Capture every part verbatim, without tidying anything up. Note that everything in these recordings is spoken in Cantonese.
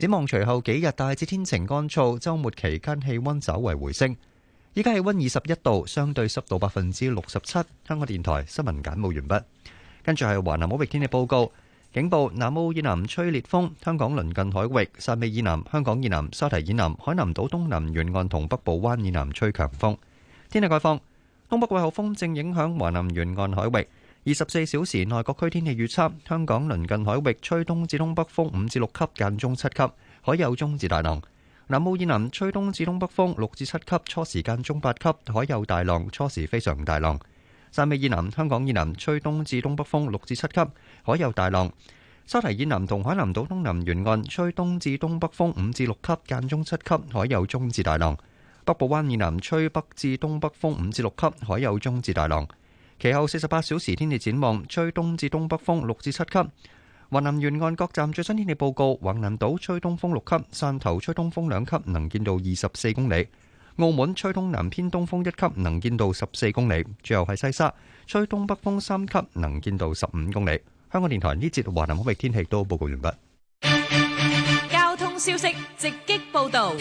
展望隨後幾日大致天晴乾燥，週末期間氣溫稍為回升。依家氣溫二十一度，相對濕度百分之六十七。香港電台新聞簡報完畢。跟住係華南海域天氣報告。警報：南澳以南吹烈風，香港鄰近海域、汕尾以南、香港以南、沙堤以南、海南島東南沿岸同北部灣以南吹強風。天氣概況：東北季候風正影響華南沿岸海域。二十四小時內各區天氣預測：香港鄰近海域吹東至東北風五至六級，間中七級，海有中至大浪。南澳以南吹東至東北風六至七級，初時間中八級，海有大浪，初時非常大浪。汕尾以南、香港以南吹東至東北風六至七級，海有大浪。沙堤以南同海南島東南沿岸吹東至東北風五至六級，間中七級，海有中至大浪。北部灣以南吹北至東北風五至六級，海有中至大浪。其後四十八小時天氣展望，吹東至東北風六至七級。華南沿岸各站最新天氣報告：橫瀾島吹東風六級，汕頭吹東風兩級，能見度二十四公里。澳門吹東南偏東風一級，能見度十四公里。最後係西沙，吹東北風三級，能見度十五公里。香港電台呢節華南海域天氣都報告完畢。 交通消息直擊報導。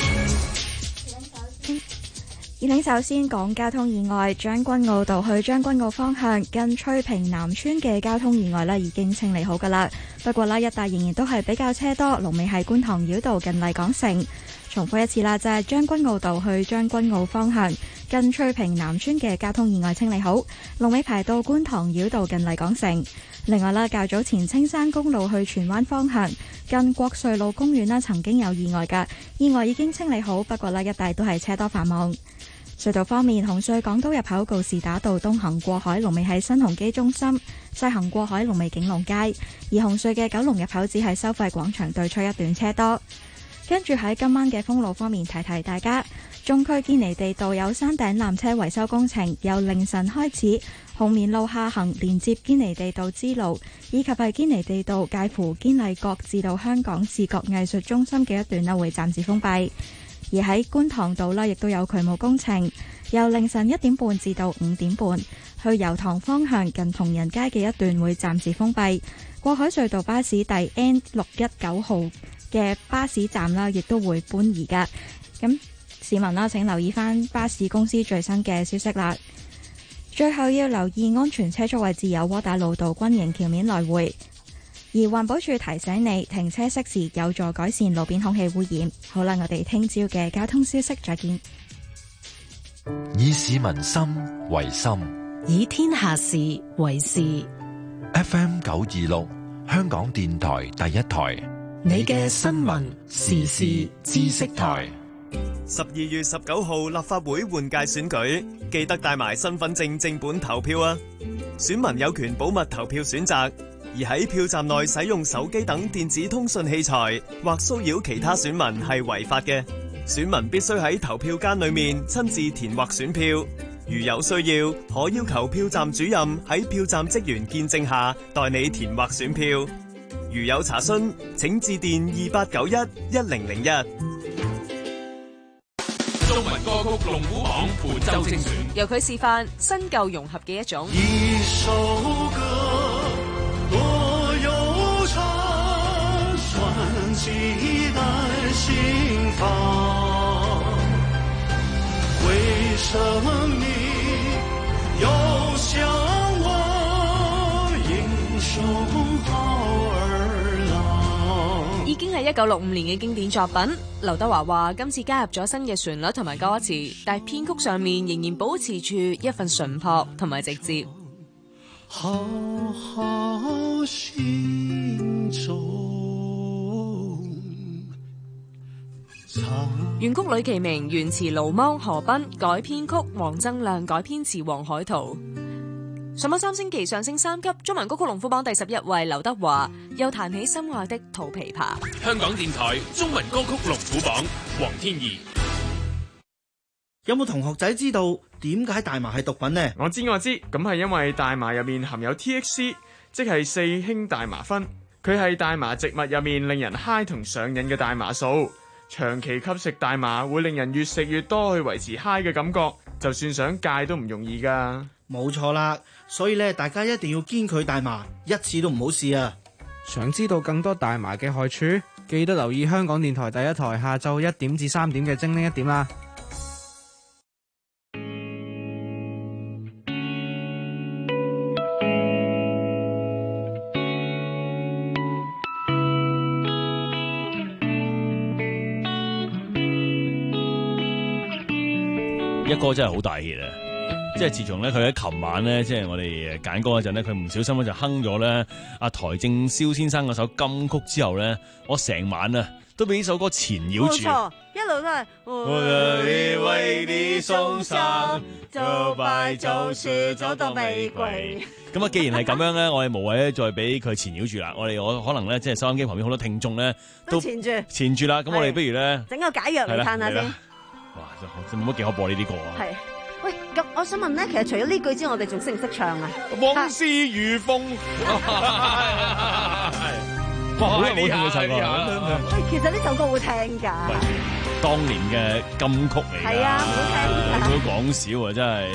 而領首先講交通意外，將軍澳道去將軍澳方向近翠屏南村嘅交通意外咧已經清理好㗎喇。不過呢一帶仍然都係比較車多，龍尾係觀塘繞道近麗港城。重複一次啦，就係將軍澳道去將軍澳方向近翠屏南村嘅交通意外清理好，龍尾排到觀塘繞道近麗港城。另外啦，較早前青山公路去荃灣方向近國瑞路公園啦，曾經有意外㗎，意外已經清理好，不過呢一帶都係車多繁忙。隧道方面，紅隧港島入口告士打道東行過海龍尾喺新鴻基中心，西行過海龍尾景隆街；而紅隧嘅九龍入口只係收費廣場對出一段車多。跟住喺今晚嘅封路方面，提提大家，中區堅尼地道有山頂纜車維修工程，由凌晨開始，紅棉路下行連接堅尼地道支路，以及係堅尼地道介乎堅麗閣至到香港視覺藝術中心嘅一段咧會暫時封閉。而喺觀塘道啦，亦都有渠務工程，由凌晨一點半至到五點半，去油塘方向近同仁街嘅一段會暫時封閉。過海隧道巴士第 N 六一九號嘅巴士站啦，亦都會搬移噶。咁市民啦，請留意翻巴士公司最新嘅消息啦。最後要留意安全車速位置有窩打老道軍營橋面來回。而環保署提醒你，停車熄匙有助改善路邊空氣污染。好啦，我哋聽朝嘅交通消息再見。 以市民心為心， 以天下事為事。 F M 九二六，香港電台第一台， 你嘅新聞時事知識台。 十二月十九號立法會換屆選舉，記得帶埋身份證正本投票啊！選民有權保密投票選擇。而喺票站內使用手機等電子通訊器材或騷擾其他選民係違法嘅。選民必須喺投票間裏面親自填劃選票，如有需要，可要求票站主任喺票站職員見證下代你填劃選票。如有查詢，請致電二八九一一零零一。 中文歌曲龍虎榜本周精選， 由佢示範新舊融合嘅一種。 一首歌多悠長，算幾代心房，為生命又向我英雄好兒郎。 已經係一九六五年嘅經典作品。劉德華話今次加入咗新嘅旋律同埋歌詞，但係編曲上面仍然保持住一份純朴同埋直接。 好好心中， 原曲呂其明，原詞盧芒、何斌，改編曲黃增亮，改編詞黃海濤。上榜三星期上升三級，中文歌曲龍虎榜第十一位劉德華又彈起心愛的桃琵琶。 香港電台中文歌曲龍虎榜，黃天怡。 有冇同學仔知道點解大麻係毒品呢？ 我知我知，咁係因為大麻入面含有 T H C， 即係四氫大麻酚，佢係大麻植物入面令人嗨同上癮嘅大麻素。長期吸食大麻會令人越食越多去維持嗨嘅感覺，就算想戒都唔容易噶。 冇錯啦，所以咧大家一定要堅拒大麻，一次都唔好試啊！ 想知道更多大麻嘅害處， 記得留意香港電台第一台下晝一點至三點嘅精靈一點啦。 一哥真係好大氣啊！即係自從咧佢喺琴晚咧，即係我哋揀歌嗰陣咧，佢唔小心咧就哼咗咧阿邰正宵先生嗰首金曲之後咧，我成晚啊都俾呢首歌纏繞住。 冇錯，一路都係。 我哋為你送上，就快就是走到玫瑰。咁啊，既然係咁樣咧，我哋無謂咧再俾佢纏繞住啦。我哋我可能咧，即係收音機旁邊好多聽眾咧都纏住纏住啦。咁我哋不如咧整個解藥嚟嘆下先。 哇，真冇乜幾可播呢啲歌啊！ 係，喂，咁我想問咧，其實除咗呢句之外，我哋仲識唔識唱啊？ 往事如風，哇，好有冇聽呢首歌？ 喂，其實呢首歌好聽㗎。 當年嘅金曲嚟㗎。 係啊，好聽㗎。 你唔好講笑啊，真係。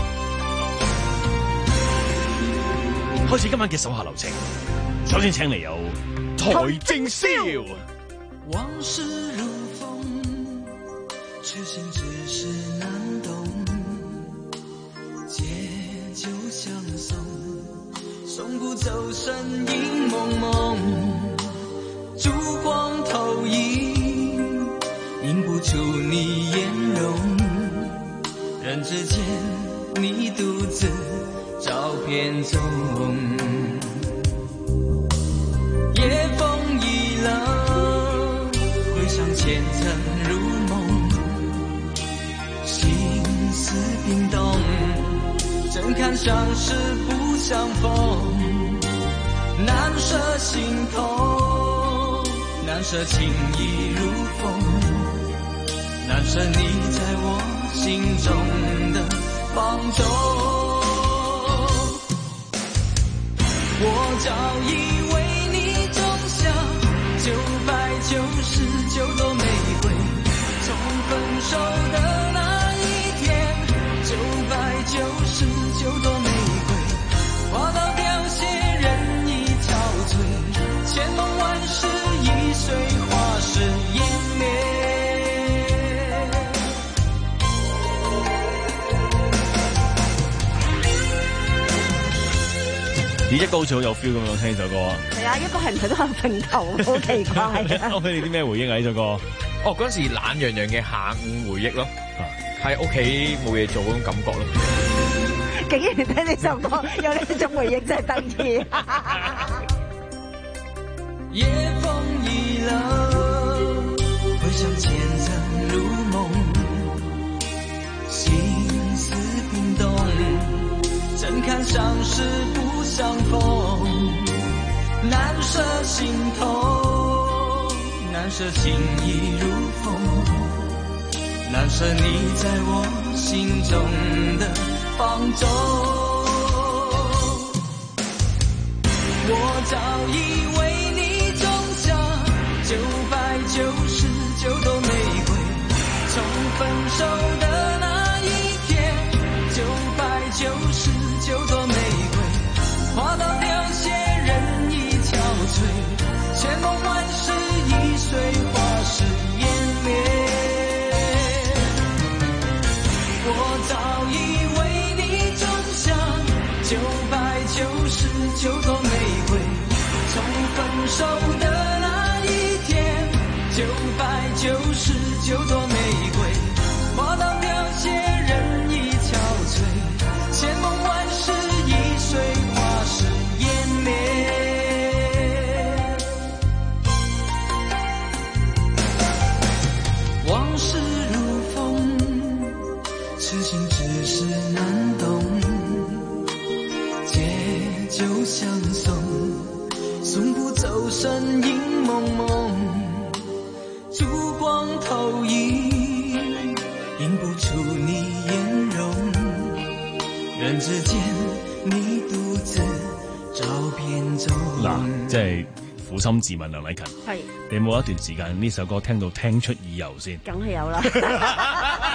開始今晚嘅手下留情，首先請嚟有邰正宵。 往事如痴心只是難懂，借酒相送，送不走身影濛濛，燭光投影，映不出你顏容，人之間你獨自照片中，夜風已冷，回想前塵如夢，心思冰凍，怎堪相識不相逢，難捨心頭，難捨情意如風，難捨你在我心中的放縱，我早已為你種下九百九十九朵玫瑰，從分手的那一天，九百九十九朵玫瑰花到凋謝，人已憔悴，千夢萬世易碎，花事湮滅。 咦，一哥好似好有 feel 咁樣聽呢首歌啊！ 係啊，一哥係唔係都係平頭，好奇怪啊！ 我俾你啲咩回應啊？呢首歌哦，嗰陣時懶洋洋嘅下午回憶咯，喺屋企冇嘢做嗰種感覺咯。 竟然聽呢首歌有呢種回憶，真係得意。 夜風已冷，回想前塵如夢，心思冰凍，怎堪相識不相逢，難捨心頭，難捨情意如風，難捨你在我心中的放縱，我早已為你種下九百九十九朵玫瑰，從分手的那一天，九百九十九朵玫瑰花到凋謝，人已憔悴，千夢萬世易碎，花事湮滅。我早已為你種下九百九十九朵玫瑰，從分手的那一天，九百九十九朵玫瑰花到凋謝，人已憔悴，千夢萬世易碎，花事湮滅。往事如風，痴心只是難懂，借酒相送，送不走身影濛濛，燭光投影，映不出你顏容，人之間你獨自照片中。 嗱，即係苦心自問梁禮勤， 係你有冇一段時間呢首歌聽到聽出耳油先？ 梗係有啦。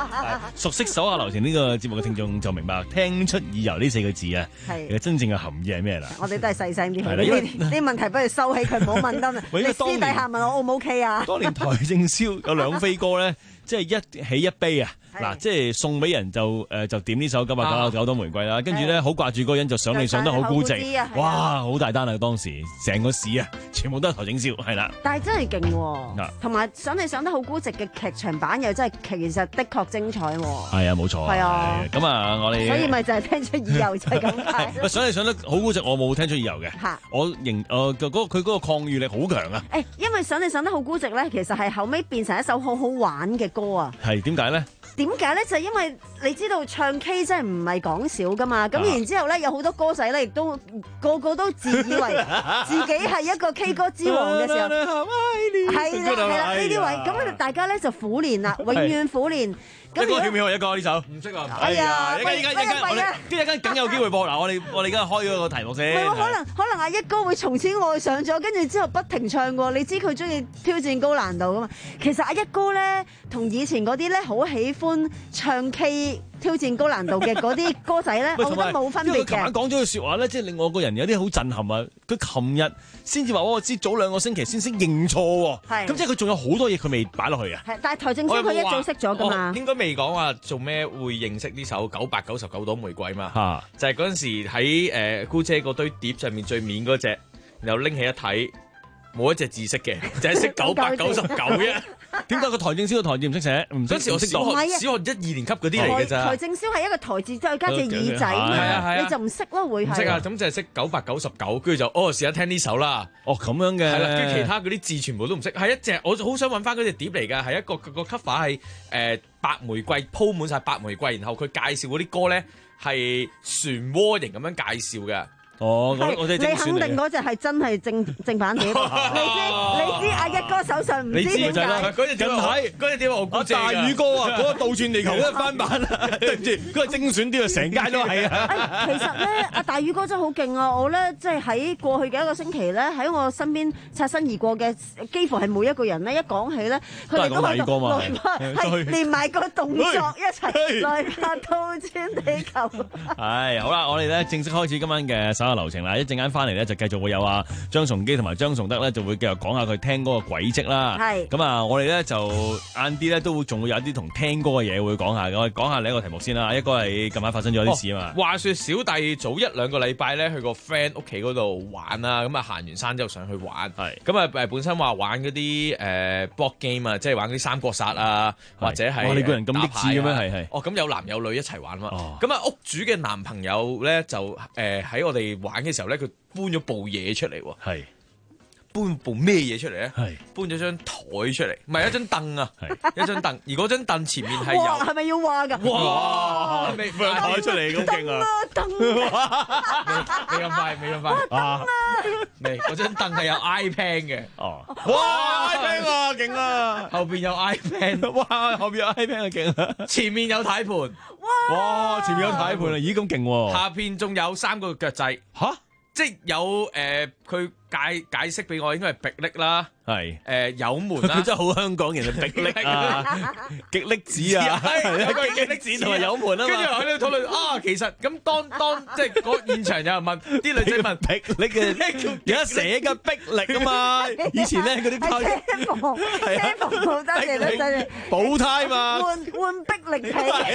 熟悉手下留情呢個節目嘅聽眾就明白，聽出耳油呢四個字啊， 係其實真正嘅含義係咩啦？ 我哋都係細聲啲， 係啦呢因為啲啲問題不如收起佢，唔好問得啦。 喂因你私為當年底下問我 O 唔 OK 啊？ 當年台正宵有兩飛歌咧，即係一起一悲啊！嗱，即係送俾人就誒就點呢首《九百九十九朵玫瑰》啦，跟住咧好掛住嗰個人就想你想得好孤寂，哇！好大單啊！當時成個市啊，全部都係台正宵，係啦。 但係真係勁啊喎，同埋想你想得好孤寂嘅劇場版又真係其實的確精彩喎。 係啊，冇錯。 係啊， 咁啊，我哋所以咪就係聽出耳油就係咁解。 喂，想你想得好孤寂，我冇聽出耳油嘅。 嚇！ 我認誒嗰佢嗰個抗禦力好強啊。 誒，因為想你想得好孤寂咧，其實係後尾變成一首好好玩嘅歌啊。 係點解咧？ 點解咧？就係因為你知道唱 K 真係唔係講笑噶嘛，咁然之後咧有好多歌仔咧，亦都個個都自以為自己係一個 K 歌之王嘅時候，係啦係啦呢啲位，咁大家咧就苦練啦，永遠苦練。 一哥曉唔曉啊？一哥呢首唔識啊！ 哎呀，一喂陣間一陣間我哋一陣間梗有機會播嗱，我哋我哋而家開咗個題目先。 唔係喎，可能可能阿一哥會從此愛上咗，跟住之後不停唱喎。你知佢中意挑戰高難度噶嘛？其實阿一哥咧，同以前嗰啲咧好喜歡唱 K 挑戰高難度嘅嗰啲歌仔咧，我覺得冇分別嘅。 因為佢琴晚講咗句説話咧，即係令我個人有啲好震撼啊！佢琴日先至話我知早兩個星期先識認錯喎，咁即係佢仲有好多嘢佢未擺落去啊。 係，但係台正宵佢一早識咗噶嘛。 應該未講話做咩會認識呢首九百九十九朵玫瑰嘛？ 嚇， 就係嗰陣時喺誒姑姐嗰堆碟上面最面嗰隻，然後拎起一睇，冇一隻字識嘅，就係識九百九十九啫。 點解個台正宵個台字唔識寫？唔識嗰時我小學小學一二年級嗰啲嚟嘅咋。 台正宵係一個台字再加隻耳仔係啊係嘛， 啊你就唔識咯會係。 唔識啊，咁就係識九百九十九，跟住就哦試下聽呢首啦。 哦咁樣嘅。 係啦，跟住其他嗰啲字全部都唔識，係一隻我好想揾翻嗰隻碟嚟㗎，係一個個 cover 係誒白玫瑰鋪滿晒白玫瑰，然後佢介紹嗰啲歌咧係漩渦型咁樣介紹嘅。 哦，我我哋你肯定嗰隻係真係正正版碟，你知你知阿一哥手上唔知點解嗰隻點睇？嗰隻點我估大宇哥啊，嗰個倒轉地球嗰個翻版啊，對唔住，嗰個精選啲啊，成街都係啊！ 其實咧，阿大宇哥真係好勁啊！我咧即係喺過去嘅一個星期咧，喺我身邊擦身而過嘅，幾乎係每一個人咧，一講起咧，佢哋都喺度來拍，係連埋個動作一齊來拍倒轉地球。 係好啦，我哋咧正式開始今晚嘅手下留情啦！一陣間翻嚟咧就繼續會有啊張崇基同埋張崇德咧就會繼續講下佢聽歌嘅軌跡啦。 係咁啊，我哋咧就晏啲咧都會仲會有一啲同聽歌嘅嘢會講下嘅。我哋講下另一個題目先啦。一個係近排發生咗啲事啊嘛。 話說小弟早一兩個禮拜咧去個 friend 屋企嗰度玩啦，咁啊行完山之後上去玩。係咁啊誒本身話玩嗰啲誒 board game 啊，即係玩嗰啲三國殺啊，或者係哇你個人咁益智嘅咩？係係。 哦咁有男有女一齊玩嘛。咁啊屋主嘅男朋友咧就誒喺我哋玩嘅時候咧，佢搬咗部嘢出嚟喎。 係搬部咩嘢出嚟咧？ 係搬咗張台出嚟，唔係一張凳啊，一張凳。而嗰張凳前面係有， 哇，係咪要話㗎？ 哇！ 未放台出嚟咁勁啊！ 凳啊！未咁快，未咁快啊！未嗰張凳係有 iPad 嘅。 哦，哇 iPad 啊，勁啊！ 後邊有 iPad， 哇！後邊有 iPad 啊，勁啊！ 前面有睇盤， 哇！前面有睇盤啊，咦咁勁喎！ 下邊仲有三個腳掣， 吓？ 即係有誒，佢解解釋俾我，應該係迫力啦， 係誒油門啦， 佢真係好香港人啊！迫力啊，極力子啊， 係有個極力子同埋油門啊嘛。 跟住喺度討論啊，其實咁當當即係嗰現場有人問啲女仔問迫力嘅，而家寫嘅迫力啊嘛。以前咧嗰啲胎車房車房好得嘅女仔補胎嘛， 換換迫力皮。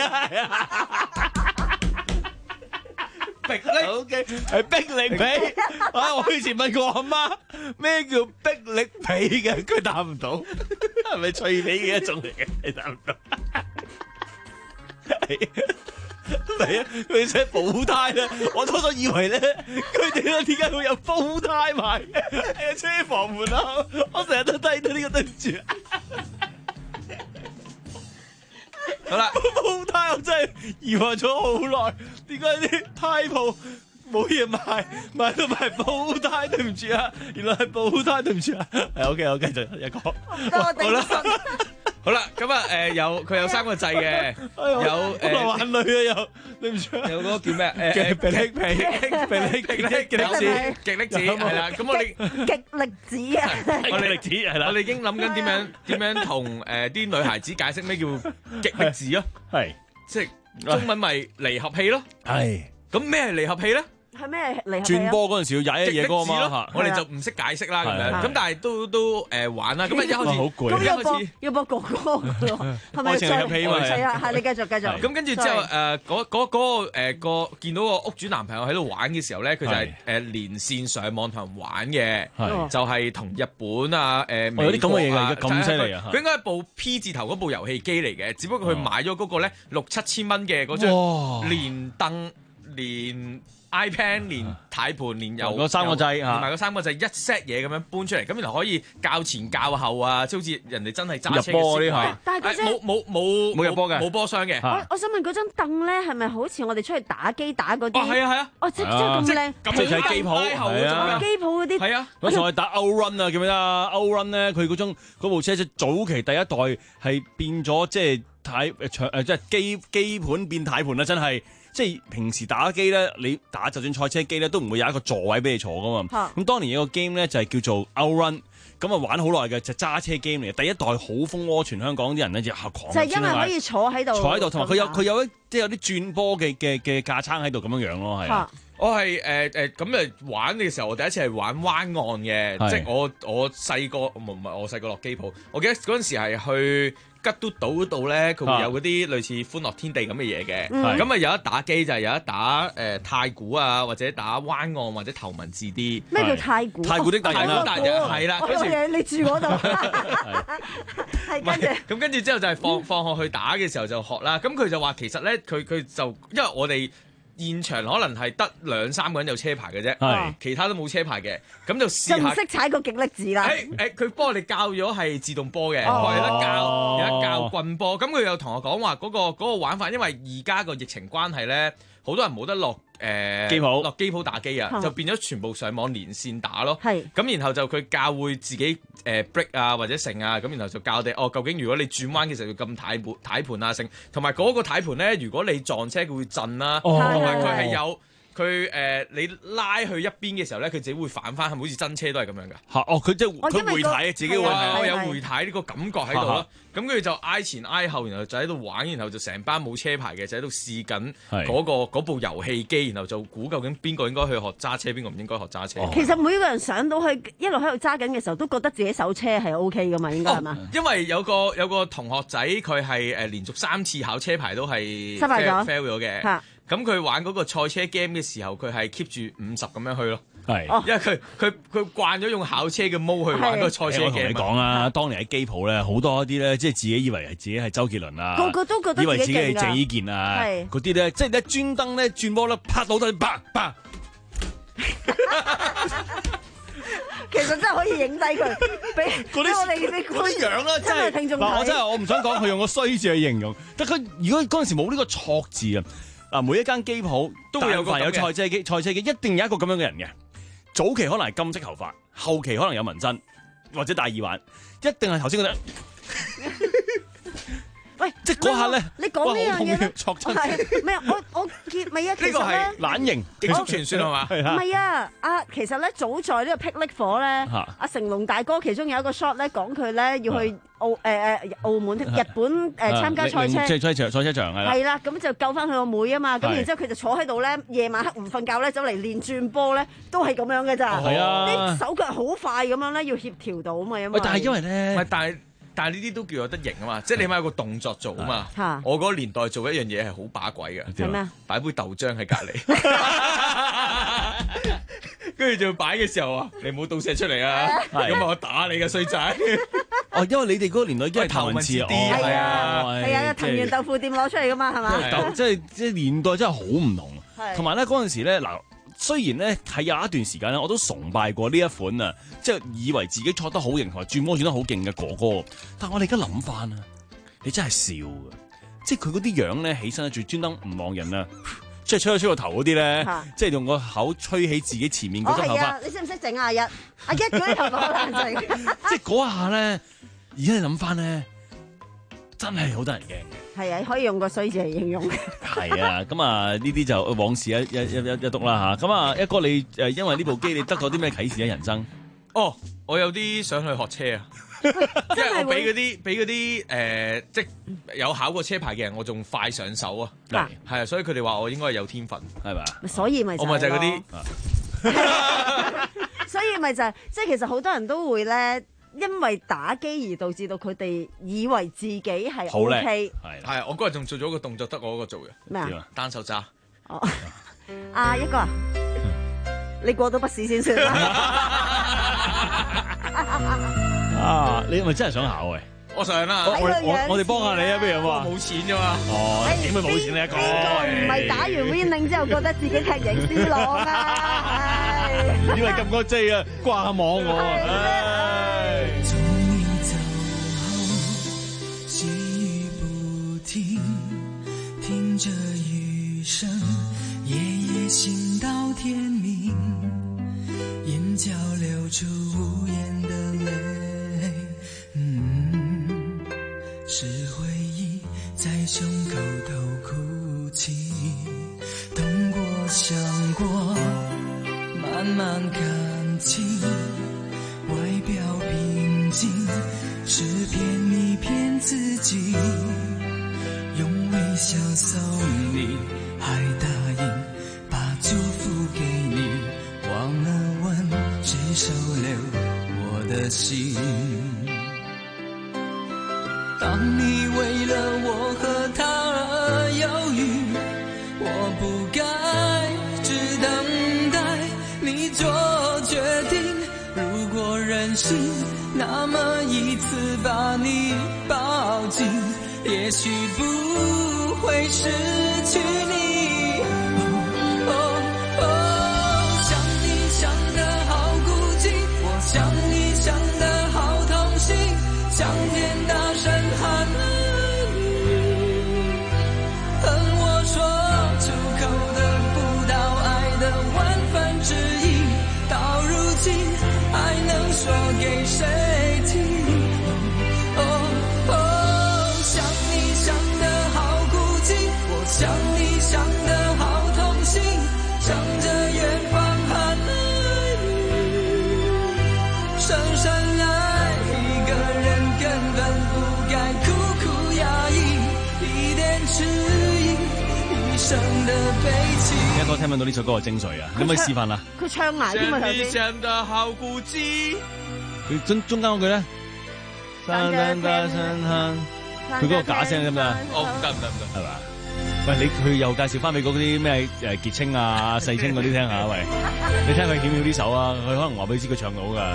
迫力 ，OK， 係迫力皮。啊，我以前問過我阿媽咩叫迫力皮嘅，佢答唔到，係咪脆皮嘅一種嚟嘅？你答唔到。係係啊，佢寫補胎咧，我初初以為咧，佢哋咧點解會有煲胎賣喺車房門口？我成日都睇到呢個對唔住。 好啦， 煲胎我真係疑惑咗好耐，點解啲胎鋪冇嘢賣，賣到賣煲胎？對唔住啊，原來係煲胎，對唔住啊。係 OK，我繼續一個。 好啦。 好啦，咁啊誒有佢有三個掣嘅，有誒流眼淚啊又，對唔住， 有嗰個叫咩誒？ 嘅霹靂皮，霹靂霹靂極力子， 極力子係啦。咁我哋極力子啊！ 我哋力子係啦， 我哋已經諗緊點樣點樣同誒啲女孩子解釋咩叫極力子啊？ 係即係中文咪離合器咯。 係。 咁咩係離合器咧？ 係咩離合器啊？ 轉波嗰陣時要踩一嘢嗰個嘛嚇， 我哋就唔識解釋啦咁樣。咁但係都都誒玩啦。咁啊一開始好攰， 咁要播要播哥哥㗎咯，係咪？ 愛情離合器嘛係啊，係你繼續繼續。 咁跟住之後誒嗰嗰嗰個誒個見到個屋主男朋友喺度玩嘅時候咧，佢就係誒連線上網同人玩嘅，就係同日本啊誒美國啊， 有啲咁嘅嘢㗎，咁犀利啊！ 佢應該係部 P 字頭嗰部遊戲機嚟嘅，只不過佢買咗嗰個咧六七千蚊嘅嗰張連凳連 iPad 連軚盤連油嗰三個掣嚇， 同埋嗰三個掣一 set 嘢咁樣搬出嚟，咁然後可以較前較後啊，即係好似人哋真係揸車嘅時候。 但係嗰張冇冇冇冇入波嘅， 冇波箱嘅。 我我想問嗰張凳咧係咪好似我哋出去打機打嗰啲？ 哦，係啊係啊。 哦，即係咁靚， 咁就喺機鋪係啊， 機鋪嗰啲。 係啊。 嗰時我哋打 Outrun 啊，記唔記得啊 ？Outrun 咧，佢嗰種嗰部車即係早期第一代係變咗即係軚誒長誒即係機機盤變軚盤啦，真係。即係平時打機咧，你打就算賽車機咧，都唔會有一個座位俾你坐噶嘛。咁、啊、當年有個 game 咧就係叫做 Outrun，咁啊玩好耐嘅就揸車 game 嚟嘅。第一代好風靡，全香港啲人咧就狂。 就係因為可以坐喺度。 坐喺度，同埋佢有佢有一即係有啲轉波嘅嘅嘅架撐喺度咁樣樣咯，係啊。 我係誒誒咁誒玩嘅時候，我第一次係玩灣岸嘅，即係我我細個唔唔係我細個落機鋪，我記得嗰陣時係去吉嘟島嗰度咧，佢會有嗰啲類似歡樂天地咁嘅嘢嘅，咁啊有得打機就係有得打誒太鼓啊，或者打灣岸或者頭文字 D。 咩叫太鼓？ 太鼓的大人啦， 係啦， 嗰時你住嗰度，係跟住咁跟住之後就係放放學去打嘅時候就學啦。咁佢就話其實咧，佢佢就因為我哋。現場可能係得兩三個人有車牌嘅啫，其他都冇車牌嘅，咁就試下。 就唔識踩個極力字啦。 誒誒，佢幫我哋教咗係自動波嘅，有得教有得教棍波。咁佢又同我講話嗰個嗰個玩法，因為而家個疫情關係咧，好多人冇得落誒機鋪落機鋪打機啊，就變咗全部上網連線打咯。 係。 咁然後就佢教會自己誒 break 啊或者成啊，咁然後就教你哦，究竟如果你轉彎嘅時候要咁軚盤軚盤啊成，同埋嗰個軚盤咧，如果你撞車佢會震啦，同埋佢係有。佢誒你拉去一邊嘅時候咧，佢自己會反翻，係咪好似真車都係咁樣噶？ 嚇！哦，佢即係佢回軚，自己會我有回軚呢個感覺喺度咯。咁跟住就挨前挨後，然後就喺度玩，然後就成班冇車牌嘅就喺度試緊嗰個嗰部遊戲機，然後就估究竟邊個應該去學揸車，邊個唔應該學揸車。 其實每個人上到去一路喺度揸緊嘅時候，都覺得自己手車係 O K 噶嘛，應該係嘛？ 因為有個有個同學仔佢係誒連續三次考車牌都係 fail fail 咗嘅。咁佢玩嗰個賽車 game 嘅時候，佢係 keep 住五十咁樣去咯。係，因為佢佢佢慣咗用考車嘅毛去玩個賽車 game。我同你講啊，當年喺機鋪咧，好多一啲咧，即係自己以為係自己係周杰倫啊， 個個都覺得以為自己係鄭伊健啊，嗰啲咧，即係咧專登咧轉波咧拍到都啪啪。 其實真係可以影低佢，俾俾我哋啲觀樣啦，真係聽眾睇。嗱，我真係我唔想講佢用個衰字去形容，但佢如果嗰陣時冇呢個錯字啊。嗱，每一間機鋪都會有個有賽車機，賽車機一定有一個咁樣嘅人嘅。早期可能係金色頭髮，後期可能有紋身或者戴耳環，一定係頭先嗰啲。 喂， 即係嗰下咧， 你講呢樣嘢咧， 係咩？我我結尾啊，其實咧， 懶型極速傳説係嘛？ 唔係啊，啊，其實咧，早在呢個霹靂火咧，阿成龍大哥其中有一個 shot 咧，講佢咧要去澳誒誒澳門日本誒參加賽車， 賽車場賽車場係啦。 係啦，咁就救翻佢個妹啊嘛，咁然之後佢就坐喺度咧，夜晚黑唔瞓覺咧，走嚟練轉波咧，都係咁樣嘅咋。 係啊， 啲手腳好快咁樣咧，要協調到啊嘛，因為。 喂，但係因為咧， 喂，但係。但係呢啲都叫有得型啊嘛，即係你咪有個動作做啊嘛。啊我嗰個年代做一樣嘢係好把鬼嘅， 係咩？ 擺杯豆漿喺隔離，跟住就擺嘅時候啊，你唔好倒瀉出嚟啊，咁我打你嘅衰仔。 哦，因為你哋嗰個年代已經係頭文字 D 係啊，係啊，藤原豆腐店攞出嚟噶嘛，係嘛？ 即係即係年代真係好唔同，同埋咧嗰陣時咧嗱。雖然咧係有一段時間咧，我都崇拜過呢一款啊，即係以為自己錯得好型同埋轉波轉得好勁嘅哥哥。但係我哋而家諗翻啊，你真係笑嘅，即係佢嗰啲樣咧起身咧，仲專登唔望人啊，即係吹一吹個頭嗰啲咧，即係用個口吹起自己前面嗰撮頭髮。 啊，你識唔識整阿一？阿一嗰啲頭髮好難整。 即係嗰下咧，而家你諗翻咧， 真係好得人驚嘅。 係啊，可以用個衰字嚟形容。 係啊，咁啊呢啲就往事一一一一一篤啦嚇。咁啊一哥你誒因為呢部機你得咗啲咩啟示喺人生？ 哦，我有啲想去學車啊，因為我俾嗰啲俾嗰啲誒，即係有考過車牌嘅人，我仲快上手啊。係係啊，所以佢哋話我應該係有天分，係咪？ 所以咪就我咪就係嗰啲。 所以咪就係、是，即係其實好多人都會咧，因為打機而導致到佢哋以為自己係 O K。 係係，我嗰日仲做咗個動作，得我一個做嘅。 咩啊？ 單手揸。 哦，啊一哥啊，你過到筆試先算啦。 啊，你係咪真係想考喂？ 我想啊， 我我我哋幫下你啊，不如啊？ 冇錢啫嘛。 哦，點會冇錢呢？一個唔係打完 winning 之後覺得自己踢贏 C 朗啊！ 因為撳個掣啊，掛下網我。唉。 從你走後，細雨不停，聽着雨聲，夜夜醒到天明，眼角流出無言的淚。嗯，是回憶在胸口頭哭泣，痛過想過，慢慢看清，外表平靜，是騙你騙自己，用微笑送你，還答應把祝福給你，忘了問誰收留我的心。當你為了我和他而猶豫，我不該只等待你做決定。如果任性，那麼一次把你抱緊，也許不會失去你。哦哦，想你想得好孤寂，我想你想得好痛心，向天大聲喊愛你，恨我說出口得不到愛的萬分之一，到如今還能說給誰聽？哦哦，想你想得好孤寂，我想你想得好痛心，向着遠方喊愛你，深深愛一個人根本不該苦苦壓抑，一點遲疑，一生的悲情。 一哥聽唔到呢首歌嘅精髓啊？你可唔可以示範啊？ 佢唱埋添啊頭先。 想得好孤寂。 佢中中間嗰句咧，山山山山，佢嗰個假聲得唔得？ 哦，唔得唔得唔得， 係嘛？喂，你佢又介紹翻俾嗰啲咩誒傑青啊、細青嗰啲聽下，喂，你聽佢曉唔曉呢首啊？佢可能話俾你知佢唱到噶。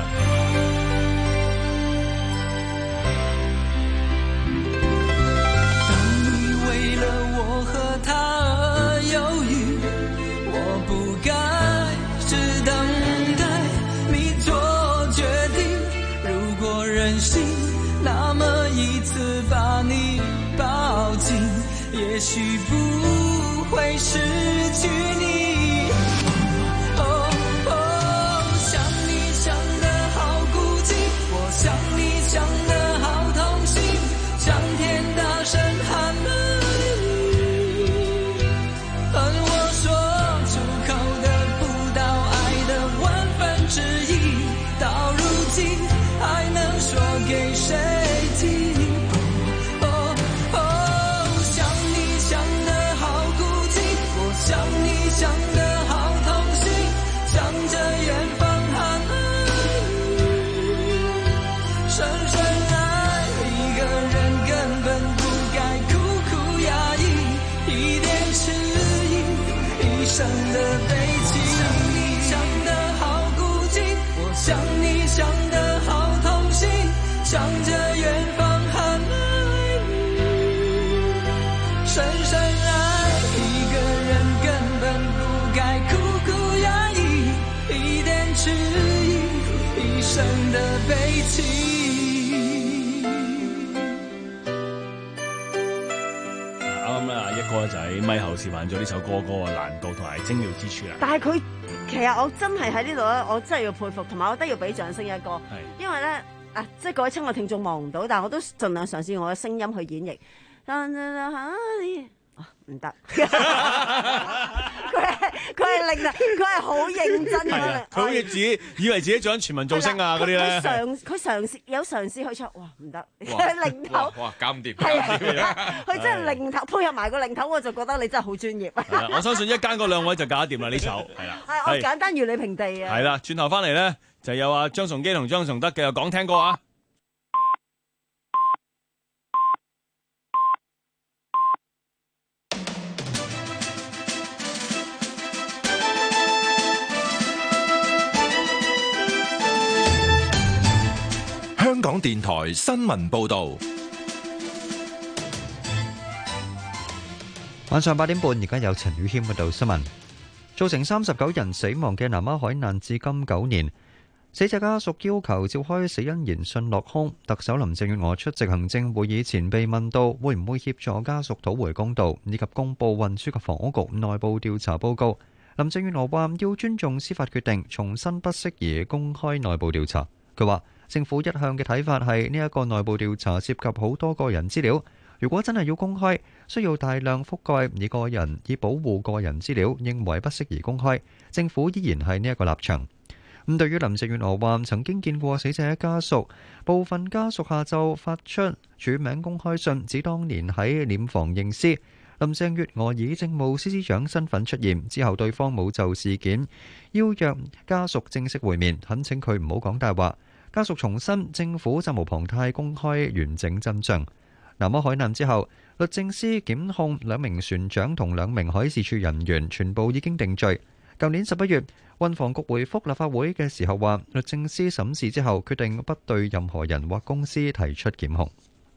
當你為了我和他而猶豫，我不該只等待你做決定。如果任性，那麼一次把你抱緊，也許不會失去你。哦哦，想你想得好孤寂，我想你想得好痛心，向天大聲喊愛你，恨我說出口得不到愛的萬分之一，到如今還能說給誰聽？想你想得好痛心，向着遠方喊愛你，深深愛一個人根本不該苦苦壓抑，一點遲疑，一生的悲情。想你想得好孤寂，我想你想得好痛心，向着遠方喊愛你，深深愛遲疑，一生的悲情。 啱啱啦，一哥就喺咪後示範咗呢首歌嗰個難度同埋精妙之處啦。 但係佢其實我真係喺呢度咧，我真係要佩服，同埋我都要俾掌聲一個，因為咧。誒、 啊，即係各位親愛聽眾望唔到，但係我都盡量嘗試用我嘅聲音去演繹。但唔得，佢係佢係令啊，佢係好認真係啊，佢好似自己以為自己做緊全民造星啊嗰啲咧。 佢嘗佢嘗試有嘗試去唱，哇唔得，零頭哇搞唔掂， 係啊，佢真係零頭配合埋個零頭，我就覺得你真係好專業。 係啦，我相信一間嗰兩位就搞得掂啦呢首，係啦。 係我簡單如履平地啊。 係啦，轉頭翻嚟咧就有阿張崇基同張崇德嘅又講聽歌啊。 香港電台新聞報道， 晚上八點半，而家有陳宇謙報道新聞。造成三十九人死亡嘅南丫海難至今九年，死者家屬要求召開死因研訊落空。特首林鄭月娥出席行政會議前被問到會唔會協助家屬討回公道，以及公佈運輸及房屋局內部調查報告。林鄭月娥話要尊重司法決定，重申不適宜公開內部調查。佢話政府一向嘅睇法係呢一個內部調查涉及好多個人資料，如果真係要公開，需要大量覆蓋以個人以保護個人資料，認為不適宜公開。政府依然係呢一個立場。咁對於林鄭月娥話曾經見過死者家屬，部分家屬下晝發出署名公開信，指當年喺殮房認屍。林鄭月娥以政務司司長身份出現之後，對方冇就事件邀約家屬正式會面，懇請佢唔好講大話。家屬重申，政府責無旁貸公開完整真相。南丫海難之後，律政司檢控兩名船長同兩名海事處人員，全部已經定罪。舊年十一月，運房局回覆立法會嘅時候話，律政司審視之後，決定不對任何人或公司提出檢控。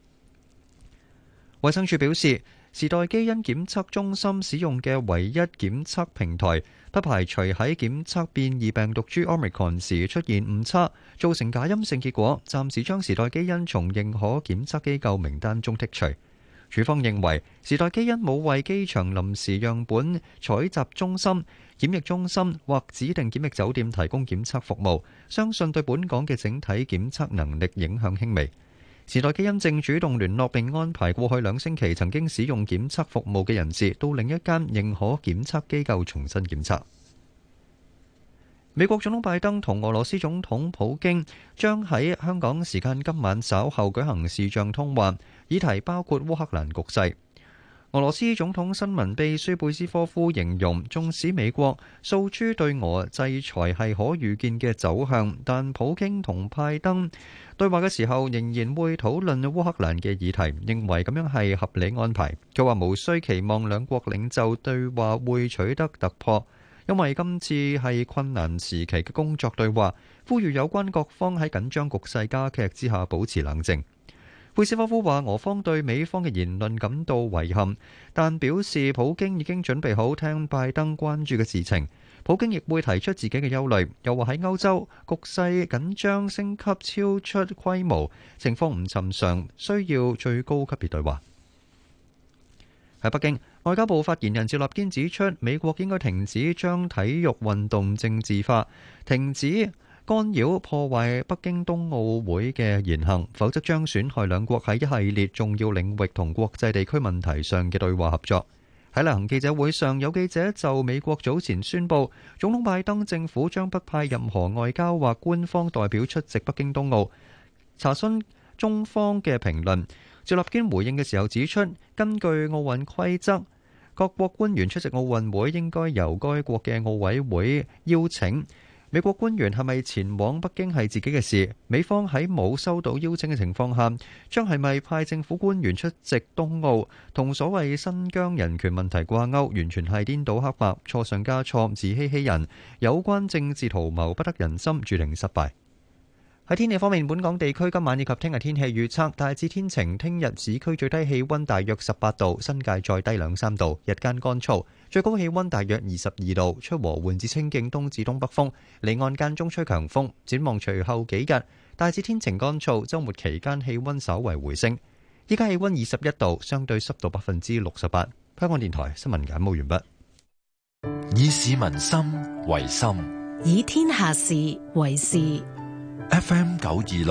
衛生署表示，時代基因檢測中心使用嘅唯一檢測平台，不排除喺檢測變異病毒株 Omicron 時出現誤差，造成假陰性結果，暫時將時代基因從認可檢測機構名單中剔除。署方認為，時代基因冇為機場臨時樣本採集中心、檢疫中心或指定檢疫酒店提供檢測服務，相信對本港嘅整體檢測能力影響輕微。時代基因正主動聯絡並安排過去兩星期曾經使用檢測服務嘅人士到另一間認可檢測機構重新檢測。美國總統拜登同俄羅斯總統普京將喺香港時間今晚稍後舉行視像通話，議題包括烏克蘭局勢。俄羅斯總統新聞秘書貝斯科夫形容，縱使美國訴諸對俄制裁係可預見嘅走向，但普京同拜登對話嘅時候仍然會討論烏克蘭嘅議題，認為咁樣係合理安排。佢話無需期望兩國領袖對話會取得突破，因為今次係困難時期嘅工作對話，呼籲有關各方喺緊張局勢加劇之下保持冷靜。貝斯科夫話俄方對美方嘅言論感到遺憾，但表示普京已經準備好聽拜登關注嘅事情，普京亦會提出自己嘅憂慮，又話喺歐洲局勢緊張升級超出規模，情況唔尋常，需要最高級別對話。喺北京，外交部發言人趙立堅指出，美國應該停止將體育運動政治化，停止干擾破壞北京冬奧會嘅言行，否則將損害兩國喺一系列重要領域同國際地區問題上嘅對話合作。喺例行記者會上，有記者就美國早前宣布總統拜登政府將不派任何外交或官方代表出席北京冬奧，查詢中方嘅評論。趙立堅回應嘅時候指出，根據奧運規則，各國官員出席奧運會應該由該國嘅奧委會邀請。美國官員係咪前往北京係自己嘅事，美方喺冇收到邀請嘅情況下，將係咪派政府官員出席冬奧，同所謂新疆人權問題掛鈎，完全係顛倒黑白、錯上加錯、自欺欺人。有關政治圖謀不得人心，注定失敗。喺天氣方面，本港地區今晚以及聽日天氣預測大致天晴，聽日市區最低氣溫大約十八度，新界再低兩三度，日間乾燥，最高氣溫大約二十二度，吹和緩至清勁東至東北風，離岸間中吹強風。展望隨後幾日，大致天晴乾燥，週末期間氣溫稍為回升。依家氣溫二十一度，相對濕度百分之六十八。香港電台新聞簡報完畢。 以市民心為心， 以天下事為事。 F M 九二六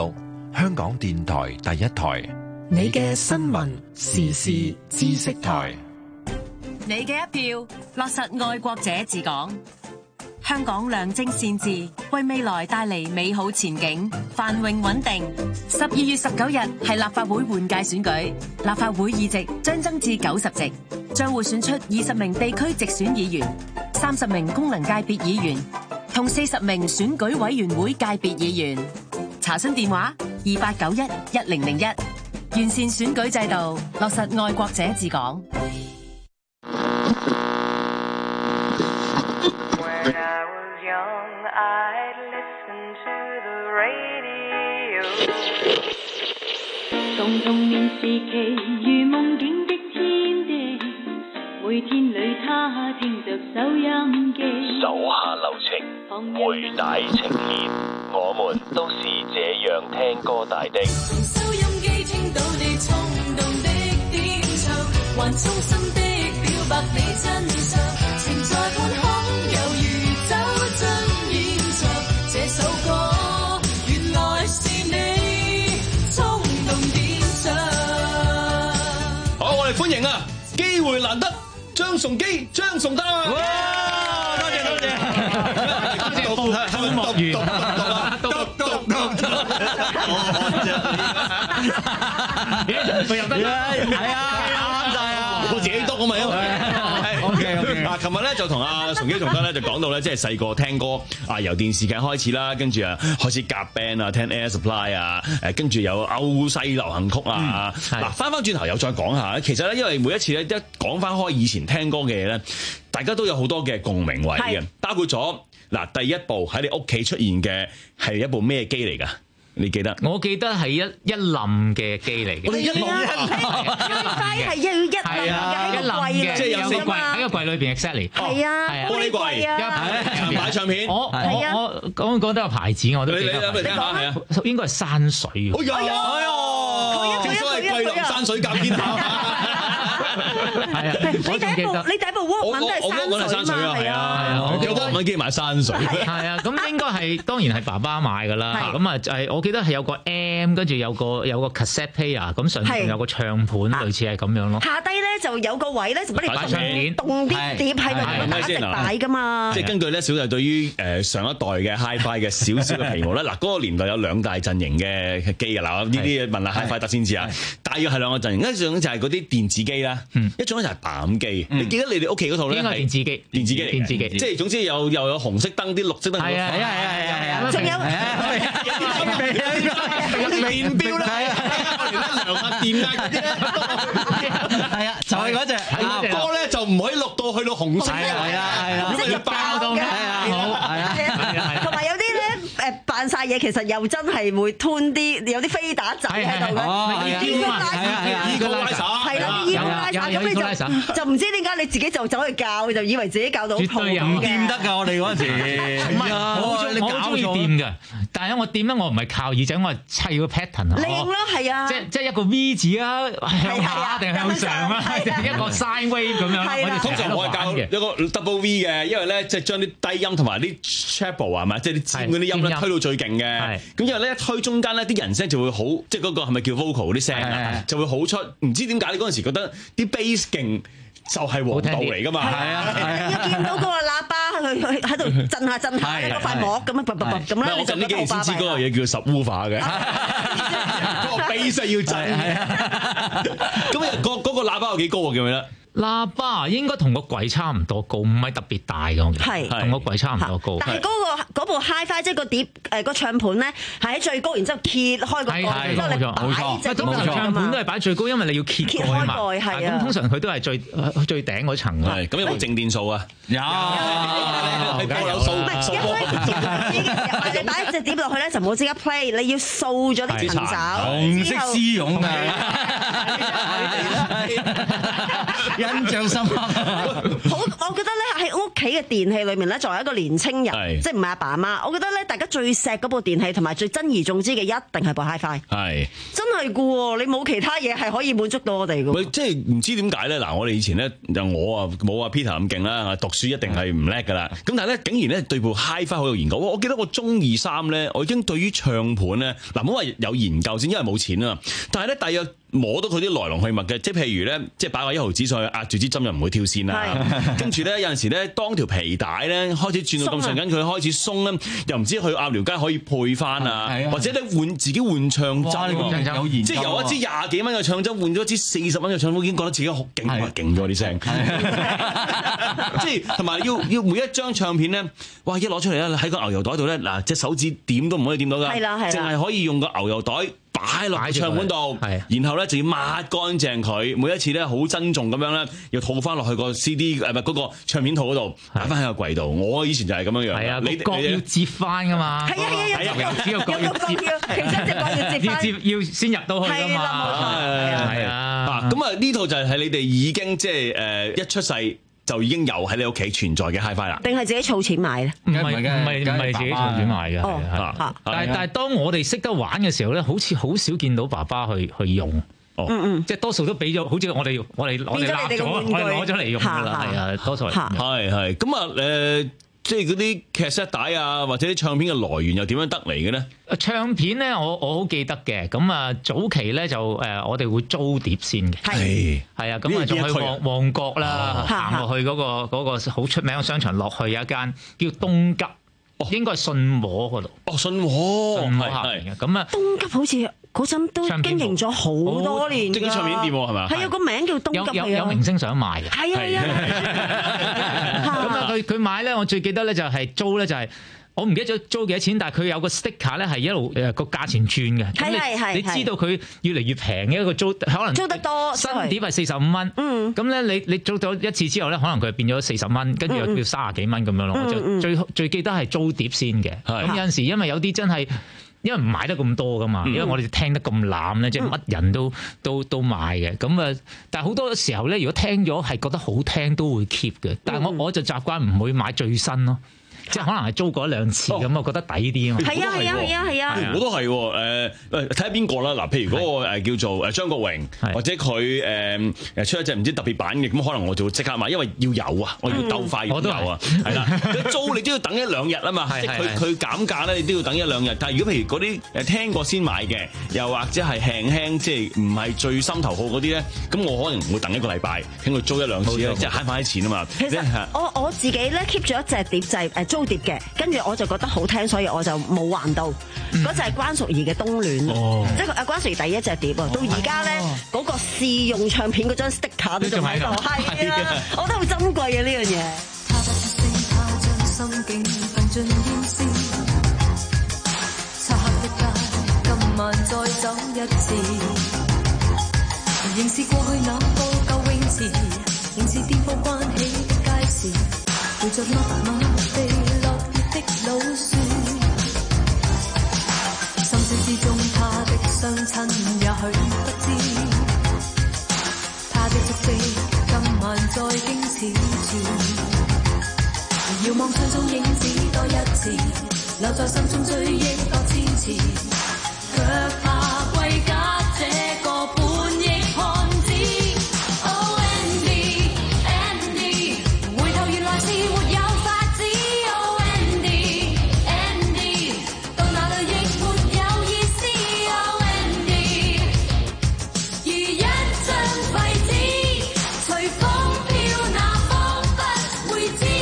香港電台第一台。 你嘅新聞時事知識台， 你嘅一票落實愛國者治港。香港良政善治，為未來帶嚟美好前景，繁榮穩定。十二月十九日係立法會換屆選舉，立法會議席將增至九十席，將會選出二十名地區直選議員、三十名功能界別議員同四十名選舉委員會界別議員。查詢電話二八九一一零零一。完善選舉制度，落實愛國者治港。 從童年時期如夢境的天地，每天裏他聽着收音機， 手下留情，回帶呈現，我們都是這樣聽歌大的。 從收音機聽到你衝動的點唱，還衷心的表白你真相，情在半空猶如走進現場，這首歌原來是你衝動點唱。 好，我哋歡迎啊！機會難得，張崇基、張崇德啊！哇！多謝多謝，多謝副副幕員，讀讀讀讀，佢入得啦，係啊，啱晒啊！我自己讀啊嘛，因為 OK OK。嗱，琴日咧就同阿崇基、崇德咧就講到咧，即係細個聽歌啊，由電視劇開始啦，跟住啊開始夾 band 啊，聽 Air Supply 啊，誒跟住有歐西流行曲啊。嗱，翻翻轉頭又再講下，其實咧因為每一次咧一講翻開以前聽歌嘅嘢咧，大家都有好多嘅共鳴位嘅，包括咗嗱第一部喺你屋企出現嘅係一部咩機嚟㗎？你記得？ 我記得係一一冧嘅機嚟嘅。 我哋一冧嘅，係要一冧嘅，一冧嘅， 即係有個櫃喺個櫃裏邊 exactly。 係啊， 玻璃櫃啊，買唱片。 我我我講講得個牌子我都記得。 你你你係啊？ 應該係山水嘅。 哎呀，哎呀，正所謂桂林山水夾肩頭。 係啊， 你第一部你第一部 Walkman 都係山水嘛？係啊， 有 Walkman 機買山水。 係啊，咁應該係當然係爸爸買㗎啦。咁啊就係我記得係有個 M， 跟住有個有個 cassette player， 咁上面仲有個唱盤，類似係咁樣咯。 下低咧就有個位咧，就俾你擺唱片， 凍啲碟喺度打直擺㗎嘛。 即係根據咧小弟對於誒上一代嘅 Hi-Fi 嘅少少嘅皮毛咧，嗱嗰個年代有兩大陣營嘅機㗎啦。呢啲問下 Hi-Fi 得先知啊。大約係兩個陣營，一種就係嗰啲電子機啦，一種咧就係板機。你記得你哋屋企嗰套咧？ 應該係電子機， 電子機嚟嘅。 電子機， 即係總之有又有紅色燈，啲綠色燈。 係啊係啊係啊係啊！ 仲有面標啦，我哋咧量下電壓嗰啲咧， 係啊，就係嗰隻。 啊歌咧就唔可以錄到去到紅色。 係啊係啊係啊， 即係爆到嘅。係啊好，係啊係啊。 同埋有啲咧誒扮晒嘢，其實又真係會吞啲，有啲飛打仔喺度嘅。 係啊係啊係啊， 依個拉手係啦，依個拉手咁你就就唔知點解你自己就走去教，就以為自己教到好好嘅。 唔掂得㗎，我哋嗰陣時。唔係，我好中我好中意掂㗎，但係我掂咧，我唔係靠耳仔，我係砌個 pattern 啊。 靚咯，係啊。 即即一個 V 字啊，向下定向上啊，一個 sine wave 咁樣。 通常我係教一個 double V 嘅，因為咧即係將啲低音同埋啲 treble 係咪，即係啲尖嗰啲音咧推到最勁嘅。咁因為咧一推中間咧啲人聲就會好，即係嗰個係咪叫 vocal 啲聲啊，就會好出。唔知點解你嗰陣時覺得啲 bass 勁就係王道嚟㗎嘛？係啊， 你要見到嗰個喇叭去去喺度震下震下嗰塊膜咁樣啵啵啵咁咧， 我近呢幾年先知嗰個嘢叫 subwoofer 嘅，嗰個 bass 要震。咁啊，嗰嗰個喇叭有幾高啊？記唔記得？ 喇叭應該同個櫃差唔多高，唔係特別大嘅， 係同個櫃差唔多高。 但係嗰個嗰部 Hi-Fi 即係個碟誒個唱盤咧係喺最高，然之後揭開個蓋，然之後你擺隻碟通常唱盤都係擺最高，因為你要揭蓋啊嘛。咁通常佢都係最最頂嗰層嘅。 咁有冇靜電數啊？有， 有數。 唔係一開你擺隻碟落去咧就冇即刻 play， 你要掃咗啲塵爪， 紅色絲絨嘅。 印象深刻。 好，我覺得咧喺屋企嘅電器裏面咧，作為一個年青人， 係即係唔係阿爸阿媽，我覺得咧大家最錫嗰部電器同埋最珍而重之嘅一定係部 HiFi。 係真係噶喎，你冇其他嘢係可以滿足到我哋噶。 喂，即係唔知點解咧？嗱，我哋以前咧就我啊冇阿 Peter 咁勁啦，讀書一定係唔叻噶啦。咁但係咧，竟然咧對部 HiFi 好有研究。我記得我中二三咧，我已經對於唱盤咧，嗱唔好話有研究先，因為冇錢啊。但係咧，大約摸到佢啲來龍去脈嘅，即係譬如咧，即係擺個一毫子上去壓住支針又唔會跳線啦。跟住咧有陣時咧，當條皮帶咧開始轉到咁上緊，佢開始鬆咧，又唔知去鴨寮街可以配翻啊，或者咧換自己換唱針， 有研究， 即係由一支廿幾蚊嘅唱針換咗一支四十蚊嘅唱針，已經覺得自己好勁，哇勁咗啲聲。即係同埋要要每一張唱片咧，哇一攞出嚟咧喺個牛油袋度咧，嗱隻手指點都唔可以掂到㗎，淨係可以用個牛油袋擺落個唱盤度，然後咧就要抹乾淨佢。每一次咧好珍重咁樣咧，要套翻落去個 C D 誒唔係嗰個唱片套嗰度，擺翻喺個櫃度。我以前就係咁樣樣。 係啊，你角要接翻㗎嘛。 係啊係啊，有個角要接，其實隻角要接翻， 要接要先入到去㗎嘛。係啊， 咁啊呢套就係你哋已經即係誒一出世就已經有喺你屋企存在嘅 HiFi 啦， 定係自己儲錢買咧？ 唔係唔係唔係自己儲錢買嘅，係但係但係當我哋識得玩嘅時候咧，好似好少見到爸爸去去用。哦，嗯嗯，即係多數都俾咗，好似我哋我哋我哋攞咗，我哋攞咗嚟用㗎啦，係啊，多數係。 係係咁啊誒。即係嗰啲 cassette 帶啊，或者啲唱片嘅來源又點樣得嚟嘅咧？ 唱片咧，我我好記得嘅。咁啊，早期咧就誒，我哋會租碟先嘅。係係啊，咁啊，仲去旺旺角啦，行落去嗰個嗰個好出名嘅商場，落去有一間叫東急，應該係信和嗰度。 哦，信和， 信和下邊嘅。咁啊， 東急好似嗰陣都經營咗好多年， 即係啲唱片店係咪？ 係有個名叫東急， 有有明星想賣嘅。 係啊係啊。 咁啊，佢佢買咧，我最記得咧就係租咧就係。我唔記得咗租幾多錢，但係佢有個 sticker 咧係一路誒個價錢轉嘅。 係係係。 你知道佢越嚟越平嘅一個租，可能租得多新碟係四十五蚊。嗯。咁咧你你租咗一次之後咧，可能佢變咗四十蚊，跟住又叫三十幾蚊咁樣咯。我就最最記得係租碟先嘅。咁有陣時因為有啲真係。因為唔買得咁多噶嘛，因為我哋聽得咁濫咧，即係乜人都都都買嘅。咁啊，但係好多時候咧，如果聽咗係覺得好聽，都會 keep 嘅。但係我我就習慣唔會買最新咯。即係可能係租過一兩次咁，我覺得抵啲啊嘛。 係啊係啊係啊係啊！ 我都係誒誒，睇下邊個啦。嗱，譬如嗰個誒叫做誒張國榮，或者佢誒誒出一隻唔知特別版嘅，咁可能我就會即刻買，因為要有啊，我要鬥快要有啊，係啦。佢租你都要等一兩日啊嘛，即係佢佢減價咧，你都要等一兩日。但係如果譬如嗰啲誒聽過先買嘅，又或者係輕輕即係唔係最心頭好嗰啲咧，咁我可能會等一個禮拜，聽佢租一兩次咧，即係慳翻啲錢啊嘛。 其實我我自己咧 keep 咗一隻碟就係誒租碟嘅，跟住我就覺得好聽，所以我就冇還到。嗰隻係關淑怡嘅《冬戀》，即係阿關淑怡第一隻碟啊！到而家咧嗰個試用唱片嗰張 sticker 都仲喺度，係啊，我覺得好珍貴嘅呢樣嘢。他不出聲，他將心境放進煙絲，漆黑的街，今晚再走一次，仍是過去那個舊泳池，仍是顛覆關起的街市，陪着密密地落葉的老樹，心聲之中他的雙親也許不知，他的足跡今晚再經此處，遙望追蹤影子多一次，留在心中追憶多千次，卻怕歸家這個叛逆漢子。Oh Andy Andy， 回頭原來是沒有法子。Oh Andy Andy， 到哪裏亦沒有意思。Oh Andy， 如一張廢紙，隨風飄，那方不會知。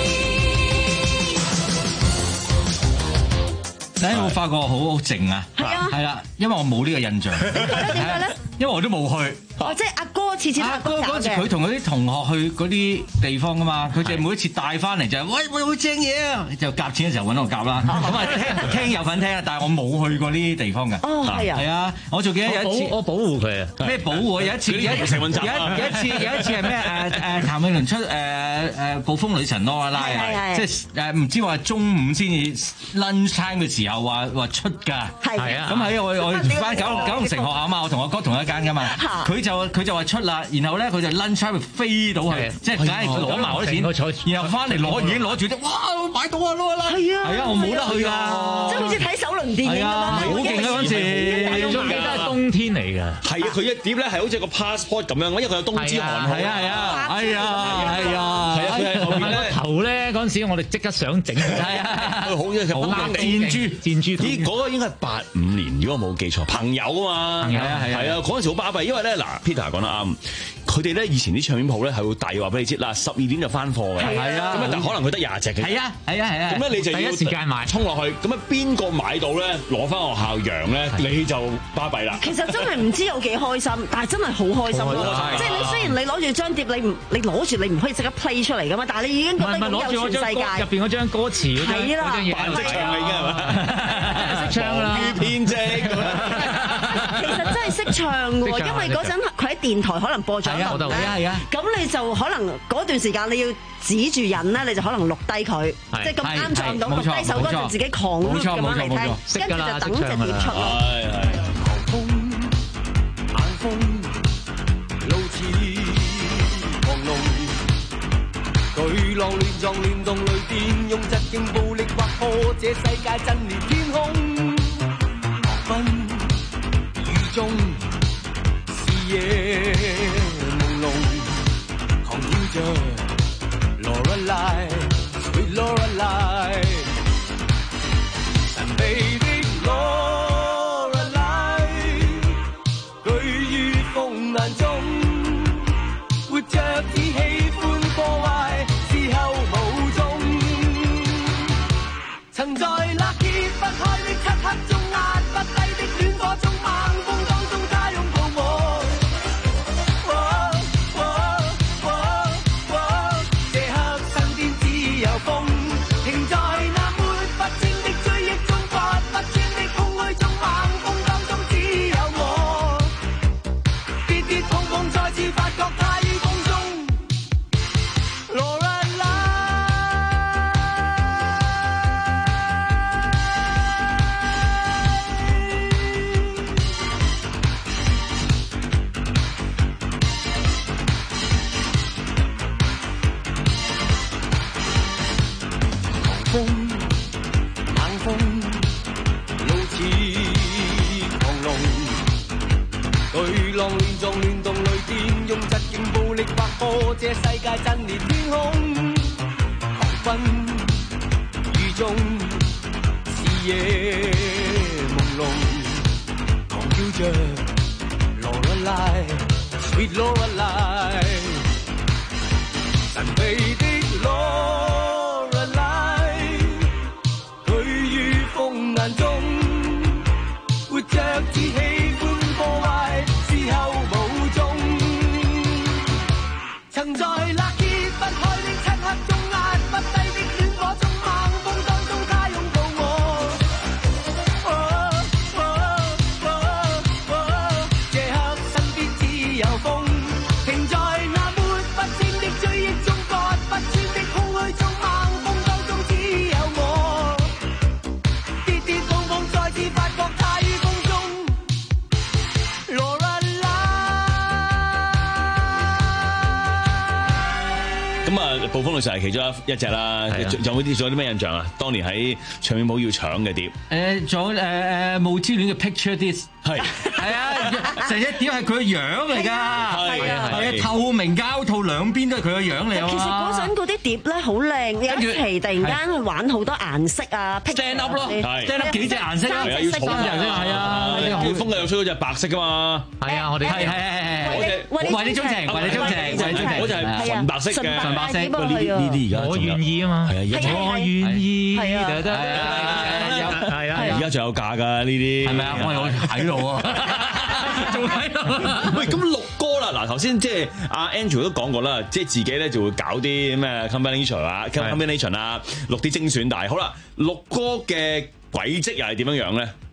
你有冇發覺好好靜啊？係啊，係啦，因為我冇呢個印象。點解咧？點解咧？因為我都冇去。 哦，即係阿哥次次阿哥嗰次佢同嗰啲同學去嗰啲地方噶嘛，佢哋每一次帶翻嚟就係喂喂好正嘢啊，就夾錢嘅時候揾我夾啦。咁啊聽聽有份聽啊，但係我冇去過呢啲地方嘅。 哦，係啊。 係啊，我仲記得有一次我保護佢啊。 咩保護？有一次有一有一有一次有一次係咩誒誒譚詠麟出誒誒暴風女神咯阿拉啊，即係誒唔知話中午先至 lunch time 嘅時候話話出㗎。係啊。咁喺我我翻九九龍城學校啊嘛，我同我哥同一間間㗎嘛，佢就佢就話出啦，然後咧佢就 lunch time 飛到去，即係梗係攞埋我啲錢，然後翻嚟攞已經攞住啲，哇買到啊攞啦，係啊，係啊，我冇得去㗎， 即係好似睇首輪電影咁樣， 好勁啊嗰陣時， 仲記得係冬天嚟㗎， 係啊，佢一碟咧係好似個 passport 咁樣，因為佢有冬之寒號， 係啊係啊，係啊係啊， 係啊，佢喺後邊咧頭咧嗰陣時，我哋即刻想整，係啊，佢好嘅， 好箭豬箭豬， 咦嗰個應該係八五年，如果我冇記錯，朋友啊嘛， 朋友啊係啊， 係啊，嗰陣時好巴閉，因為咧嗱 Peter 講得啱。佢哋咧以前啲唱片鋪咧係會遞話俾你知，嗱十二點就翻貨嘅， 係啊， 咁啊但可能佢得廿隻嘅， 係啊係啊係啊， 咁咧你就要第一時間買， 衝落去，咁啊邊個買到咧攞翻學校揚咧，你就巴閉啦。 其實真係唔知有幾開心，但係真係好開心咯。即係你雖然你攞住張碟，你唔你攞住你唔可以即刻 play 出嚟噶嘛，但係你已經覺得擁有全世界。 入邊嗰張歌詞嗰張嗰張嘢， 識唱嚟嘅係嘛？ 識唱啦， 編織。 其實真係識唱嘅喎，因為嗰陣佢喺電台可能播咗一輪咧，咁你就可能嗰段時間你要指住人咧，你就可能錄低佢，即係咁啱撞到錄低首歌就自己狂 loop 咁樣嚟聽，跟住就等隻碟出咯。 狂風冷風路似狂龍，巨浪亂撞亂動雷電，用疾勁暴力劃破這世界震裂天空，狂奔中視野朦朧，狂跳着 Lorelei Sweet Lorelei 神秘的 Lorelei 居於風眼中，活着只喜歡破壞，事後無蹤，曾在那揭不開的漆黑中壓不低的戀火中猛風當中他擁抱我，這刻身邊只有風，停在那抹不清的追憶中，發不穿的空虛中，猛風當中只有我，跌跌碰碰再次發覺太空中 Lorelei。風冷風路似狂龍，巨浪亂撞亂動雷電，用疾勁暴力劃破這世界震裂天空，狂奔雨中視野朦朧，狂叫着 Lorelei Sweet Lorelei 神秘的 Lorelei 風眼中，活着只喜歡破壞，事後無蹤，曾在那揭不開的漆黑中壓不低的戀火中，猛風當中他擁抱我，這刻身邊只有風，停在那抹不清的追憶中，割不穿的空虛中，猛風當中只有我，再次發覺太空中 Lorelei。 咁啊，暴風女神係其中一一隻啦，仲有冇啲仲有啲咩印象啊？當年喺唱片鋪要搶嘅碟， 誒仲有誒誒霧之戀嘅 Picture Disc，係係啊，成隻碟係佢個樣嚟㗎，係啊係啊，透明膠套兩邊都係佢個樣嚟啊。 其實嗰陣嗰啲碟咧好靚，有一期突然間玩好多顏色啊 ，stand up 咯 ，stand up 幾隻顏色啊， 係啊，要重顏色係啊，啲風又出嗰隻白色㗎嘛， 係啊，我哋係係係係， 為你鍾情，為你鍾情， 嗰隻係純白色嘅， 純白色， 呢啲呢啲而家我願意啊嘛， 係啊， 我願意， 係啊， 係啊， 而家仲有價㗎呢啲， 係咪啊？我我喺度啊，仲喺度。 喂，咁錄歌啦，嗱頭先即係阿 Andrew 都講過啦，即係自己咧就會搞啲咩 combination 啊，combination 啊，錄啲精選帶。好啦，錄歌嘅軌跡又係點樣樣咧？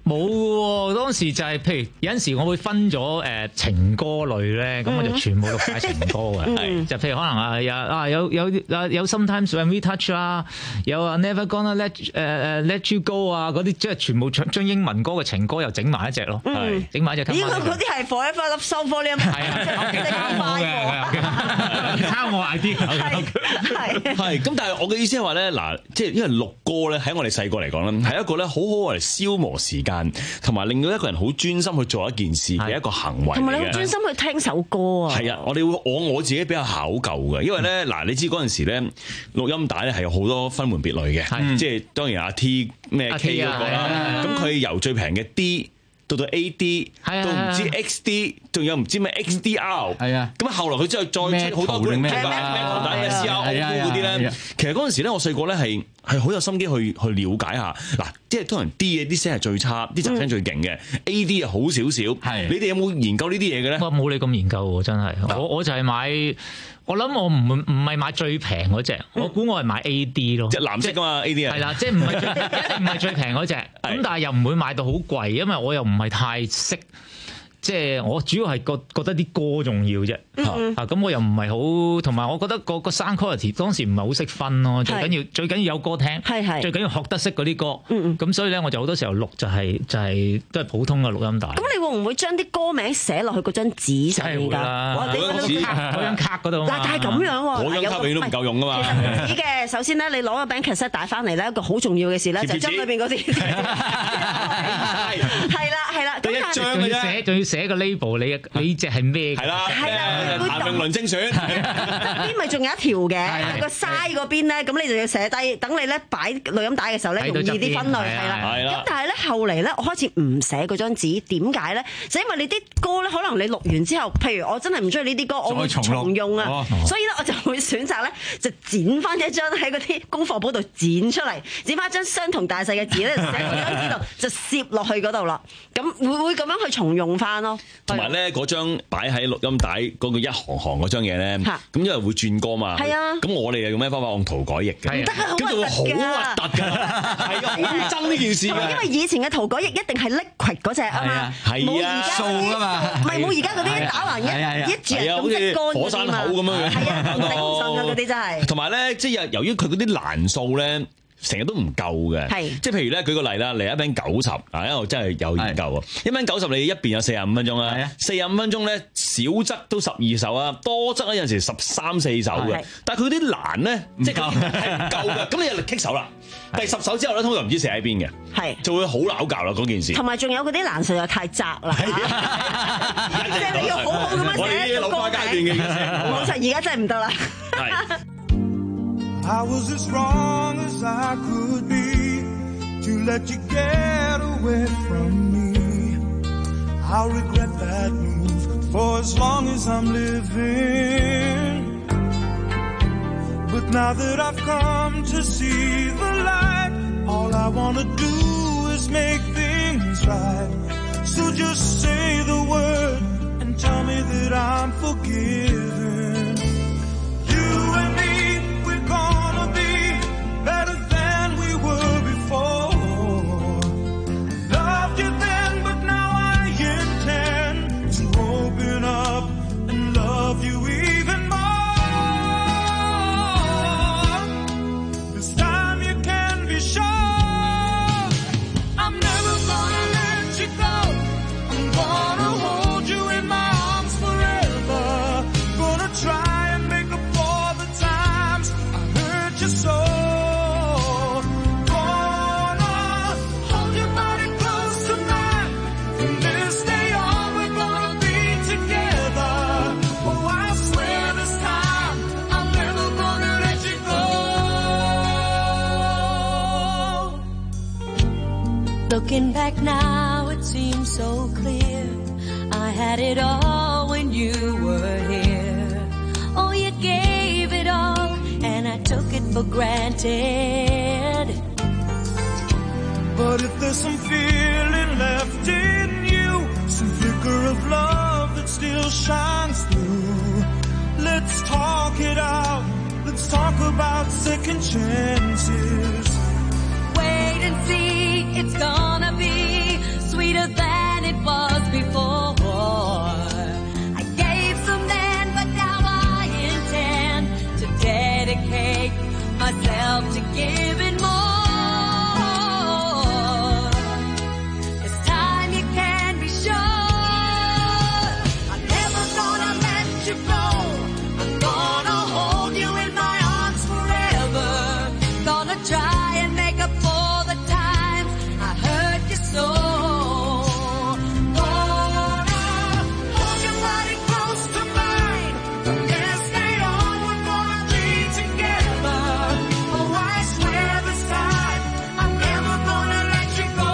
冇喎，當時就係、譬如有陣時我會分咗誒、呃、情歌類咧，咁我就全部錄晒情歌嘅， 嗯就譬如可能啊有啊有有啊有 Sometimes When We Touch 啊，有啊 Never Gonna Let 誒、uh, 誒 Let You Go 啊嗰啲，即係全部將英文歌嘅情歌又整埋一隻咯，整埋一隻。 咦？嗰啲係 Forever Love Song Volume 係啊，抄我 idea 係係咁，但係我嘅意思係話咧，嗱，即係因為錄歌咧，喺我哋細個嚟講咧，係一個咧好好我哋消磨時間。同埋令到一個人好專心去做一件事嘅一個行為， 同埋你好專心去聽首歌啊！ 係啊，我哋會我我自己比較考究嘅，因為咧嗱，你知嗰陣時咧錄音帶咧係有好多分門別類嘅，即係當然阿 T 咩 K 嗰個啦，咁佢由最平嘅 D 到到 A D， 到唔知 X D， 仲有唔知咩 X D R， 係啊，咁後來佢之後再出好多咩咩咩咩 C R O 嗰啲咧，其實嗰陣時咧我細個咧係。係好有心機去去了解下，嗱，即係通常 D 嘅啲聲係最差，啲雜聲最勁嘅 ，A D 又好少少。係，你哋有冇研究呢啲嘢嘅咧？ 我冇你咁研究喎，真係。我我就係買，我諗我唔唔係買最平嗰隻，我估我係買 A D 咯。 即係藍色噶嘛 A D 啊。 係啦，即係唔係最一定唔係最平嗰隻，咁但係又唔會買到好貴，因為我又唔係太識。即係我主要係覺覺得啲歌重要啫，啊咁我又唔係好，同埋我覺得個個 sound quality 當時唔係好識分咯，最緊要最緊要有歌聽，最緊要學得識嗰啲歌，咁所以咧我就好多時候錄就係就係都係普通嘅錄音帶。 咁你會唔會將啲歌名寫落去嗰張紙上面㗎？ 哇！你嗰張卡嗰張卡嗰度， 但係咁樣喎， 嗰張卡永遠都唔夠用㗎嘛。 其實唔止嘅，首先咧你攞個 band cassette 帶翻嚟咧，一個好重要嘅事咧就係將裏邊嗰啲係啦係啦， 第一張嘅啫，仲要寫個 label， 你你隻係咩？ 係啦，係啦，譚詠麟精選， 側邊咪仲有一條嘅，個 side 嗰邊咧，咁你就要寫低，等你咧擺錄音帶嘅時候咧容易啲分類，係啦。咁但係咧後嚟咧，我開始唔寫嗰張紙，點解咧？就因為你啲歌咧，可能你錄完之後，譬如我真係唔中意呢啲歌，我會重用啊，所以咧我就會選擇咧就剪翻一張喺嗰啲功課簿度剪出嚟，剪翻一張相同大細嘅紙咧，寫喺張紙度就攝落去嗰度啦。咁會會咁樣去重用翻咯。 同埋咧，嗰張擺喺錄音帶嗰個一行行嗰張嘢咧，咁因為會轉歌嘛。係啊。咁我哋又用咩方法？用塗改液嘅。唔得啊！咁就會好核突㗎。係啊，好憎呢件事㗎。 因為以前嘅塗改液一定係 liquid 嗰隻啊嘛，冇而家掃啊嘛。 唔係冇而家嗰啲打橫一一截咁即乾火山口咁樣。 係啊，頂唔順啊嗰啲真係。 同埋咧，即係由於佢嗰啲欄數咧。成日都唔夠嘅，即係譬如咧，舉個例啦，嚟一篇九十啊，因為我真係有研究啊。一篇九十你一邊有四十五分鐘啦，四十五分鐘咧少則都十二首啊，多則有陣時十三四首嘅。但係佢啲欄咧，即係係唔夠嘅，咁你又棘手啦。第十首之後咧，通常唔知寫喺邊嘅，係就會好拗教啦嗰件事。同埋仲有嗰啲欄實在太窄啦，即係你要好好咁樣寫。 我哋老花階段嘅， 冇錯，而家真係唔得啦。 I was as wrong as I could be to let you get away from me. I'll regret that move for as long as I'm living. But now that I've come to see the light, all I wanna do is make things right. So just say the word and tell me that I'm forgiven. You and me, gonna be better than we were before. Loved you then, but now I intend to open up and love you even more. This time you can be sure I'm never gonna let you go. I'm gonna hold you in my arms forever. Gonna try and make up for the times so gonna hold your body close to mine. From this day on, we're gonna be together. Oh, I swear this time I'm never gonna let you go. Looking back now, it seems so clear. I had it all when you were here. Oh, you gave it all, and I took it for granted. But if there's some feeling left in you, some flicker of love that still shines through, let's talk it out. Let's talk about second chances. Wait and see, it's gonna be you go. I'm gonna hold you in my arms forever. Gonna try and make up for the times I hurt you so. Gonna hold your body close to mine. Let's stay on, we're gonna be together. Oh, I swear this time I'm never gonna let you go.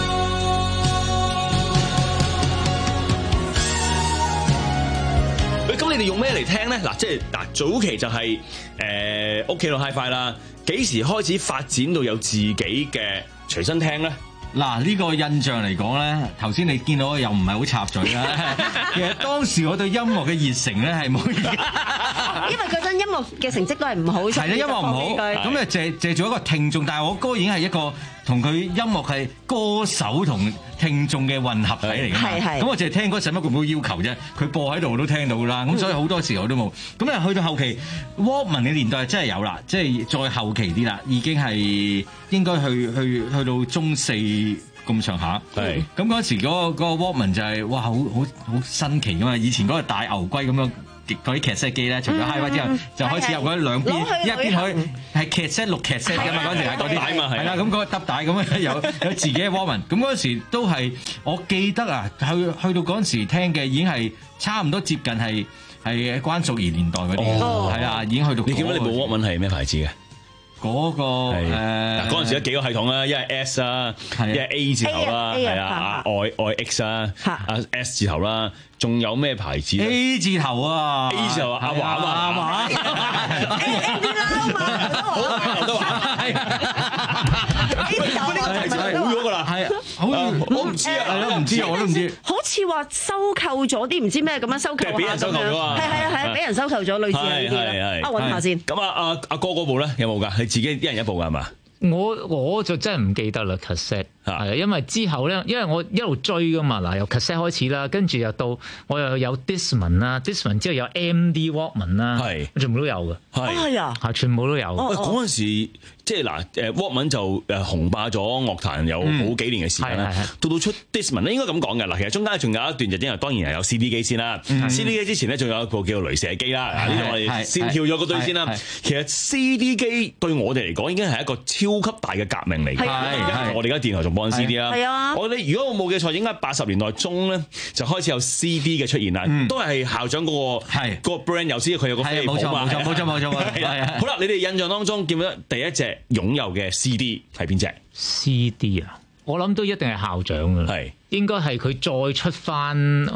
喂，咁你哋用咩嚟聽咧？嗱，即係嗱，早期就係誒屋企度 HiFi 啦，幾時開始發展到有自己嘅隨身聽咧？ 嗱，呢個印象嚟講咧，頭先你見到又唔係好插嘴啦。其實當時我對音樂嘅熱誠咧係冇而家， 因為嗰陣音樂嘅成績都係唔好， 係啦，音樂唔好，咁誒借借做一個聽眾，但係我歌已經係一個同佢音樂係歌手同聽眾嘅混合體嚟㗎嘛。 係係咁我淨係聽歌使乜咁好要求啫？佢播喺度我都聽到啦。咁所以好多時候都冇。咁啊去到後期 Walkman 嘅年代真係有啦，即係再後期啲啦，已經係應該去去去到中四咁上下。係咁嗰時嗰個嗰個 Walkman 就係哇好好好新奇㗎嘛！以前嗰個大牛龜咁樣。嗰啲劇 set 機咧，除咗 HiFi 之後，就開始有嗰兩邊，一邊可以係劇 set 錄劇 set 㗎嘛，嗰陣時係嗰啲帶嘛，係啦，咁嗰個揼帶咁樣有有自己嘅 Walkman，咁嗰陣時都係我記得啊，去去到嗰陣時聽嘅已經係差唔多接近係係關淑怡年代嗰啲，係啊，已經去到。你記得你部 Walkman 係咩牌子嘅？嗰個誒嗱嗰陣時有幾個系統啦，一係 S 啦，一係 A 字頭啦，係啊，愛愛 X 啊，啊 S 字頭啦，仲有咩牌子 ？A 字頭啊 ，A 字頭阿華啊嘛， 阿華 ，A 字頭嘛， 好都話係。嗰啲牌子係好咗㗎啦，係啊，好我唔知啊， 係咯，唔知我都唔知。 好似話收購咗啲唔知咩咁樣收購下， 俾人收購咗啊！ 係係係，俾人收購咗，類似係呢啲啦。啊，揾下先。 咁啊，阿阿哥嗰部咧有冇㗎？係自己一人一部㗎係嘛？ 我我就真係唔記得啦 cassette 係啊，因為之後咧，因為我一路追噶嘛，嗱由 cassette 開始啦，跟住又到我又有 Discman 啦 ，Discman 之後有 M D Walkman 啦，係全部都有嘅， 係啊， 係全部都有。 喂，嗰陣時即係嗱誒 Walkman 就誒紅霸咗樂壇有好幾年嘅時間啦，到到出 Discman 咧應該咁講嘅嗱，其實中間仲有一段就因為當然係有 C D 機先啦，C D 機之前咧仲有一部叫做雷射機啦，呢度我哋先跳咗嗰堆先啦。其實 C D 機對我哋嚟講已經係一個超級大嘅革命嚟嘅，我哋而家電台仲播緊 C D 啦。係啊，我哋如果我冇記錯，應該八十年代中咧就開始有 C D 嘅出現啦，都係校長嗰個係嗰個 brand 有 C D， 佢有個飛碟譜嘛。冇錯冇錯冇錯冇錯。係啊，好啦，你哋印象當中記唔記得第一隻擁有嘅 C D 係邊隻 ？C D 啊，我諗都一定係校長㗎啦，係應該係佢再出翻誒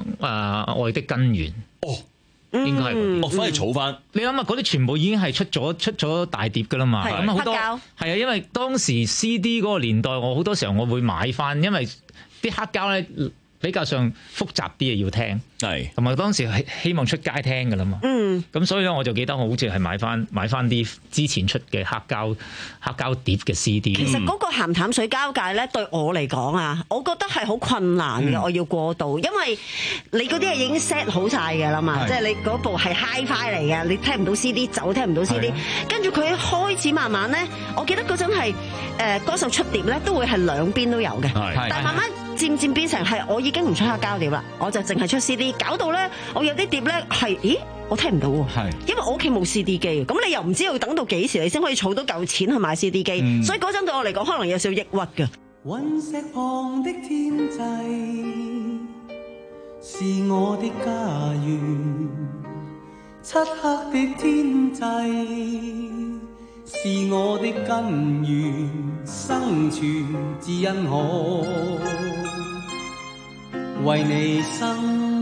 《愛的根源》 哦。 應該係， 我翻嚟儲翻。 你諗下，嗰啲全部已經係出咗出咗大碟噶啦嘛。咁好多係啊，因為當時 C D 嗰個年代，我好多時候我會買翻，因為啲黑膠咧比較上複雜啲嘅要聽，係同埋當時係希望出街聽噶啦嘛。嗯，咁所以咧我就記得我好似係買翻買翻啲之前出嘅黑膠黑膠碟嘅 C D。 其實嗰個鹹淡水交界咧，對我嚟講啊，我覺得係好困難嘅，嗯、我要過渡，因為你嗰啲係已經 set 好晒嘅啦嘛，即係你嗰部係 HiFi 嚟嘅，你聽唔到 C D 就聽唔到 C D， 跟住佢開始慢慢咧，我記得嗰陣係誒歌手出碟咧，都會係兩邊都有嘅，但係慢慢漸漸變成係我已經唔出黑膠碟啦，我就淨係出 C D， 搞到咧我有啲碟咧係，咦我聽唔到喎，因為我屋企冇 C D 機，咁你又唔知道等到幾時你先可以儲到嚿錢去買 C D 機，嗯、所以嗰陣對我嚟講可能有少少抑鬱㗎。 隕石旁的天際是我的家園，漆黑的天際是我的根源，生存只因可為你生。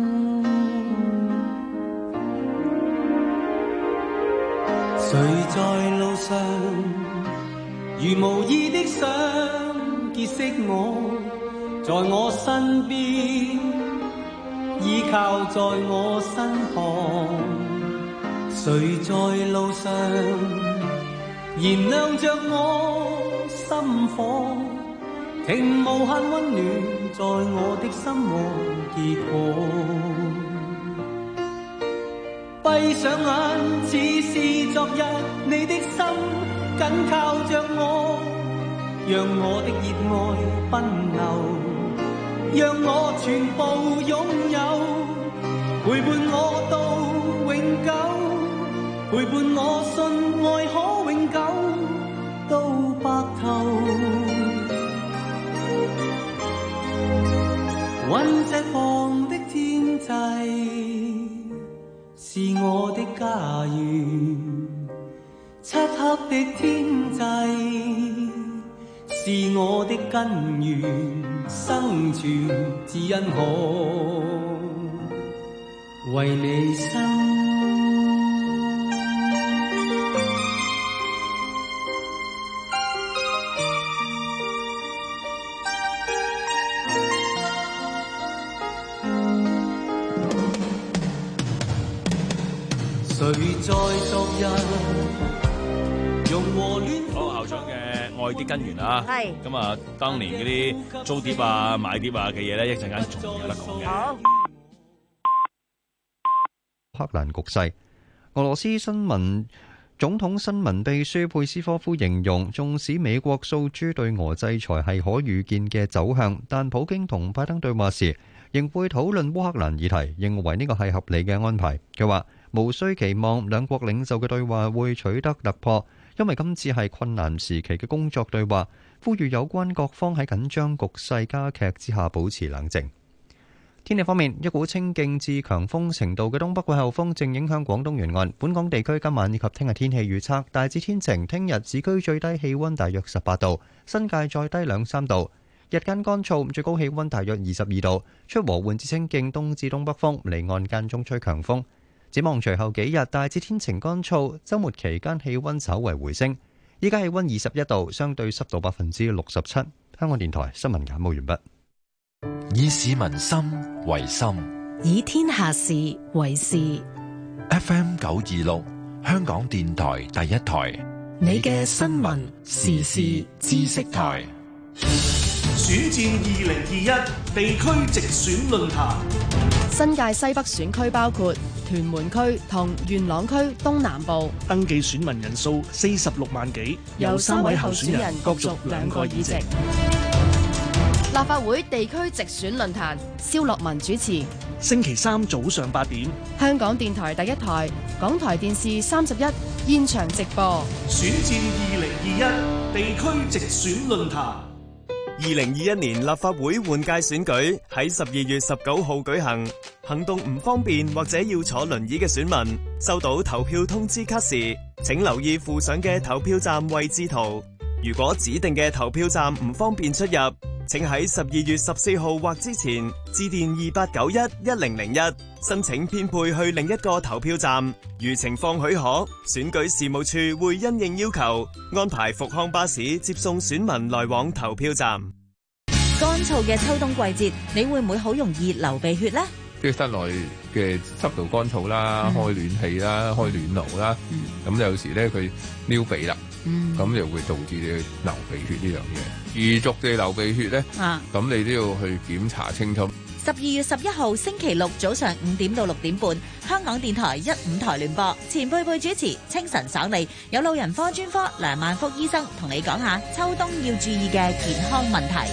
誰在路上如無意的想結識我，在我身邊依靠在我身旁，誰在路上燃亮着我心火，聽無限溫暖在我的心窩結果。閉上眼似是昨日，你的心緊靠着我，讓我的熱愛奔流，讓我全部擁有，陪伴我到陪伴我信愛可永久到白頭。隕石旁的天際是我的家園，漆黑的天際是我的根源，生存只因可為你生。誰在昨日用和戀？ 好，校長嘅愛的根源啊， 係咁啊，當年嗰啲租碟啊、買碟啊嘅嘢咧，一陣間仲有得講嘅。 好。 烏克蘭局勢，俄羅斯新聞總統新聞秘書佩斯科夫形容，縱使美國訴諸對俄制裁係可預見嘅走向，但普京同拜登對話時仍會討論烏克蘭議題，認為呢個係合理嘅安排。佢話無需期望兩國領袖嘅對話會取得突破，因為今次係困難時期嘅工作對話，呼籲有關各方喺緊張局勢加劇之下保持冷靜。天氣方面，一股清勁至強風程度嘅東北季候風正影響廣東沿岸，本港地區今晚以及聽日天氣預測大致天晴，聽日市區最低氣溫大約十八度，新界再低兩三度，日間乾燥，最高氣溫大約二十二度，吹和緩至清勁東至東北風，離岸間中吹強風。展望隨後幾日大致天晴乾燥，週末期間氣溫稍為回升。依家氣溫二十一度，相對濕度百分之六十七。香港電台新聞簡報完畢。 以市民心為心， 以天下事為事。 F M 九二六，香港電台第一台， 你嘅新聞時事知識台。 選戰二零二一地區直選論壇。 新界西北選區包括屯門區同元朗區東南部， 登記選民人數四十六萬幾， 有三位候選人角逐兩個議席。立法會地區直選論壇，蕭樂文主持。 星期三早上八點， 香港電台第一台、港台電視三十一現場直播。 選戰二零二一地區直選論壇。 二零二一年立法會換屆選舉喺十二月十九號舉行，行動唔方便或者要坐輪椅嘅選民，收到投票通知卡時，請留意附上嘅投票站位置圖。如果指定嘅投票站唔方便出入，請喺十二月十四號或之前致電二八九一一零零一申請編配去另一個投票站。如情況許可，選舉事務處會因應要求安排復康巴士接送選民來往投票站。 乾燥嘅秋冬季節，你會唔會好容易流鼻血呢？ 即係室內嘅濕度乾燥啦，開暖氣啦，開暖爐啦，咁、嗯、有時咧佢撩鼻啦，咁、嗯、就會導致你流鼻血呢樣嘢。持續地流鼻血咧，咁、啊、你都要去檢查清楚。 十二月十一號星期六早上五點到六點半，香港電台一五台聯播，錢貝貝主持，清晨爽利，有老人科專科梁萬福醫生同你講下秋冬要注意嘅健康問題。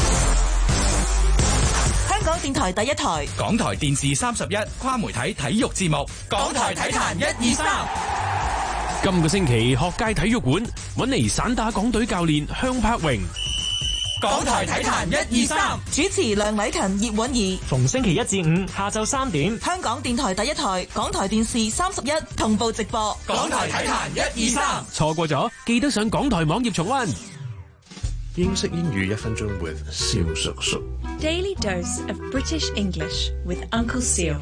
香港電台第一台， 港台電視三十一跨媒體體育節目，港台體壇一二三。今個星期學界體育館搵嚟散打港隊教練向柏榮。 港台體壇一二三，主持梁偉勤、葉韻儀。 逢星期一至五下晝三點， 香港電台第一台、港台電視三十一同步直播。 港台體壇一二三，錯過咗記得上港台網頁重溫。 英式英語一分鐘 with 蕭叔叔。 Daily dose of British English with Uncle Seal。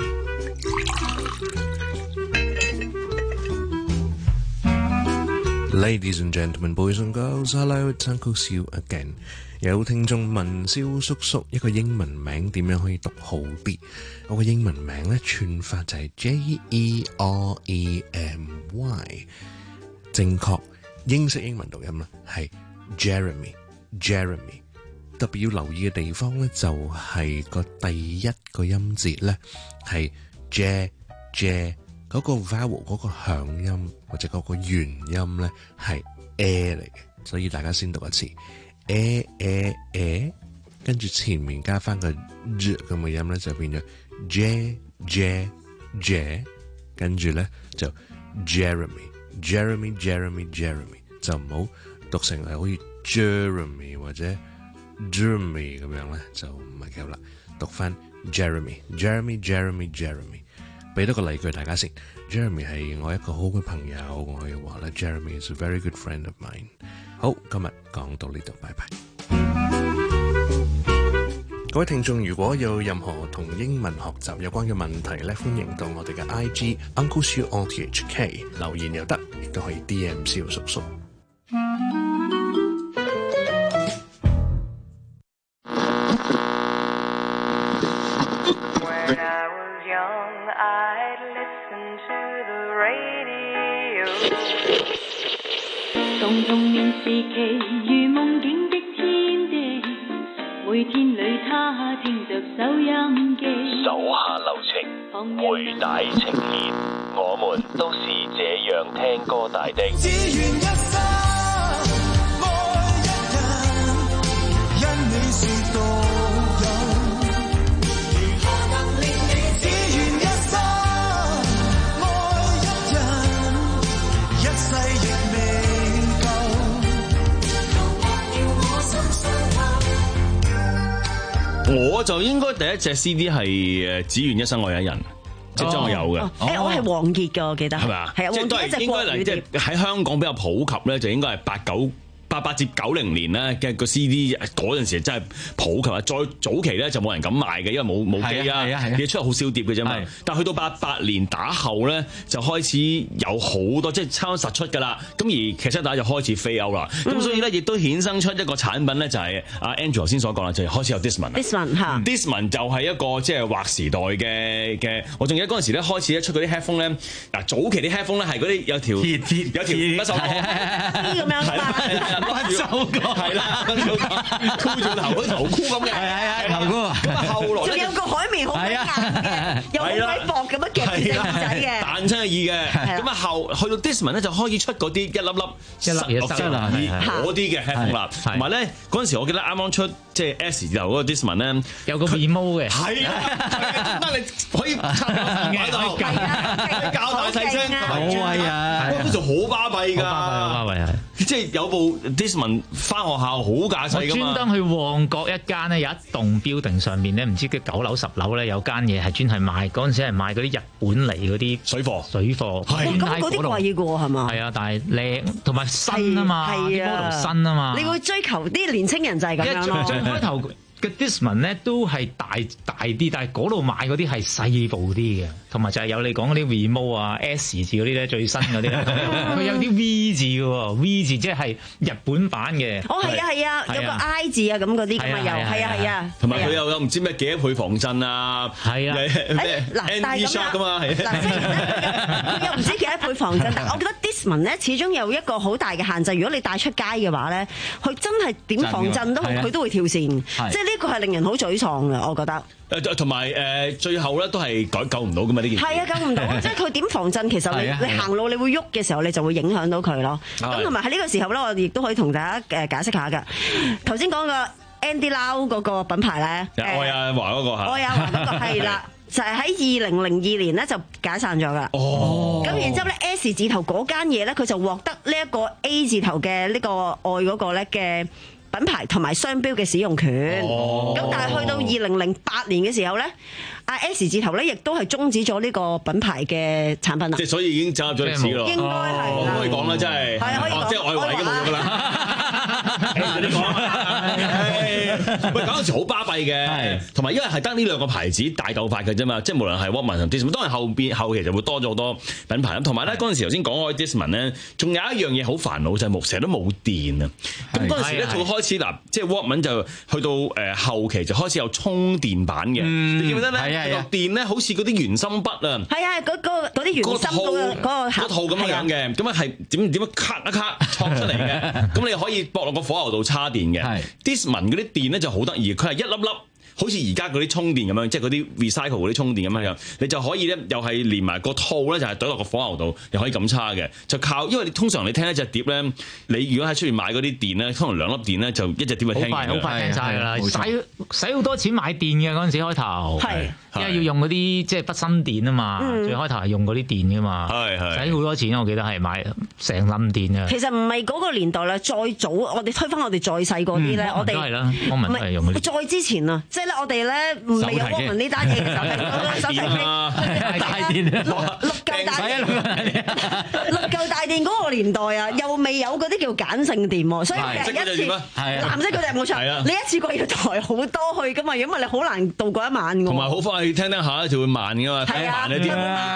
Ladies and gentlemen, boys and girls, hello, it's Uncle Seal again。有聽眾問蕭叔叔一個英文名點樣可以讀好啲？我個英文名咧串法就係 J E R E M Y， 正確英式英文讀音咧係 Jeremy。Jeremy， 特別要留意嘅地方咧就係個第一個音節咧係 J J 嗰個 vowel 嗰個響音或者嗰個元音咧係 a 嚟嘅，所以大家先讀一次 a a a， 跟住前面加翻個 j 咁嘅音咧就變咗 j j j， 跟住咧就 Jeremy，Jeremy，Jeremy，Jeremy， 就唔好讀成係好似 Jeremy 或者 Jeremy 咁樣咧，就唔係幾好啦。讀翻 Jeremy，Jeremy，Jeremy，Jeremy， 俾多個例句大家先。Jeremy 係我一個好嘅朋友，我可以話咧 Jeremy is a very good friend of mine。好，今日講到呢度，拜拜。各位聽眾，如果有任何同英文學習有關嘅問題咧，歡迎到我哋嘅 I G Uncle Siu O T H K 留言又得，亦都可以 D M 蕭叔叔。 共童年時期如夢境的天地，每天裏他聽着收音機， 手下留情，佩戴情牽，我們都是這樣聽歌大的。只願一生愛一人，因你是獨有，如何能令你？只願一生愛一人，一世亦未。 我就應該第一隻 C D 係誒只願一生愛一人，即係將我有嘅。 誒，我係王傑嘅，我記得係咪啊？ 係啊， 即係都王傑一隻係應該嚟， 國語碟。 即係喺香港比較普及咧，就應該係八九。八八至九零年咧嘅個 C D 嗰陣時真係普及啊！再早期咧就冇人敢賣嘅，因為冇冇機啊，嘢出嚟好少碟嘅啫嘛。但係去到八八年打後咧，就開始有好多即係差唔多實出㗎啦。咁而劇集打就開始飛歐啦。咁、嗯、所以咧亦都衍生出一個產品咧，就係阿 Andrew 頭先所講啦，就係、是、開始有 Discman。Discman 嚇 Discman 就係一個即係劃時代嘅嘅。我仲記得嗰陣時咧開始咧出嗰啲 headphone 咧，嗱早期啲 headphone 咧係嗰啲有條鐵鐵有條不鏽鋼咁樣不鏽鋼係啦，箍住頭嗰啲頭箍咁嘅，係係係頭箍。咁啊後來仲有個海綿好硬嘅，又好鬼薄咁樣夾住隻耳仔嘅，彈出個耳嘅。咁啊後去到 Discman 咧就開始出嗰啲一粒粒一粒嘢塞落耳嗰啲嘅 headphone 啦。同埋咧嗰陣時我記得啱啱出即係 S 字頭嗰個 Discman 咧， 有個 remote 嘅， 係啊，得你可以插喺度，較大細聲， 好威啊！ 嗰陣時好巴閉㗎， 好巴閉係。 即係有部 Discman 翻學校好架勢㗎嘛。我專登去旺角一間咧，有一棟 building 上面咧，唔知叫九樓十樓咧，有間嘢係專係賣嗰陣時係賣嗰啲日本嚟嗰啲水貨， 咁水貨嗰啲貴嘅喎係嘛？ 係啊，但係靚同埋新啊嘛，啲 model 新啊嘛。 你會追求啲年青人就係咁樣咯。 最開頭嘅 Discman 咧都係大大啲，但係嗰度買嗰啲係細部啲嘅，同埋就係有你講嗰啲 remote 啊 S 字嗰啲咧最新嗰啲，佢有啲 V 字嘅喎 ，V 字即係日本版嘅。 哦係啊係啊，有個 I 字啊咁嗰啲咁啊又係啊係啊。 同埋佢又有唔知咩幾多倍防震啊？ 係啊， 咩 Anti Shock 㗎嘛？ 嗱，雖然咧佢又唔知幾多倍防震，但係我覺得 Discman 咧始終有一個好大嘅限制，如果你帶出街嘅話咧，佢真係點防震都好，佢都會跳線，即係。呢個係令人好沮喪嘅，我覺得。 誒同埋誒最後咧都係改救唔到㗎嘛呢件事。 係啊，救唔到，即係佢點防震？其實你你行路你會喐嘅時候，你就會影響到佢咯。咁同埋喺呢個時候咧，我哋亦都可以同大家誒解釋下㗎。頭先講個 Andy Lau 嗰個品牌咧， 愛亞華嗰個嚇， 愛亞華嗰個係啦。就係喺二零零二年咧就解散咗㗎。哦。咁然之後咧 S 字頭嗰間嘢咧，佢就獲得呢一個 A 字頭嘅呢個愛嗰個咧嘅品牌同埋商標嘅使用權。哦。咁但係去到二零零八年嘅時候咧，阿 S 字頭咧亦都係終止咗呢個品牌嘅產品啦。 即係所以已經走入咗歷史咯。 應該係啦。 可以講啦，真係。係啊，可以講。即係外圍已經冇咗㗎啦。你講。喂，嗰陣時好巴閉嘅，同埋因為係得呢兩個牌子大鬥法嘅啫嘛，即係無論係 Walkman 同 Discman，當然後邊後期就會多咗好多品牌。咁同埋咧嗰陣時頭先講開 Discman 咧，仲有一樣嘢好煩惱就係冇成日都冇電啊。咁嗰陣時咧就會開始嗱，即係 Walkman 就去到誒後期就開始有充電板嘅。你記唔記得咧？個電咧好似嗰啲圓心筆啊。係啊，嗰個嗰啲圓心嗰個嗰個嗰套咁樣嘅，咁啊係點點樣卡一卡戳出嚟嘅。咁你可以駁落個火牛度插電嘅。Discman 嗰啲電咧就好得意，佢係一粒粒好似而家嗰啲充電咁樣，即係嗰啲 recycle 嗰啲充電咁樣樣，你就可以咧又係連埋個套咧，就係懟落個火牛度，又可以咁叉嘅，就靠因為你通常你聽一隻碟咧，你如果喺出面買嗰啲電咧，通常兩粒電咧就一隻碟就聽完。 好快好快聽晒㗎啦，使使好多錢買電嘅嗰陣時開頭，因為要用嗰啲即係筆芯電啊嘛，最開頭係用嗰啲電㗎嘛，使好多錢，我記得係買成冧電嘅。 其實唔係嗰個年代啦，再早我哋推翻我哋再細個啲咧，我哋都係啦，我問都係用嗰啲。 再之前啊，即係咧我哋咧未有汪文呢單嘢嘅時候，係講緊手提電， 大電六六嚿大電，六嚿大電嗰個年代啊，又未有嗰啲叫鹼性電喎，所以係一次藍色嗰隻冇錯，你一次過要抬好多去噶嘛，因為你好難度過一晚㗎。 同埋好快聽聽下就會慢㗎嘛，聽慢一啲。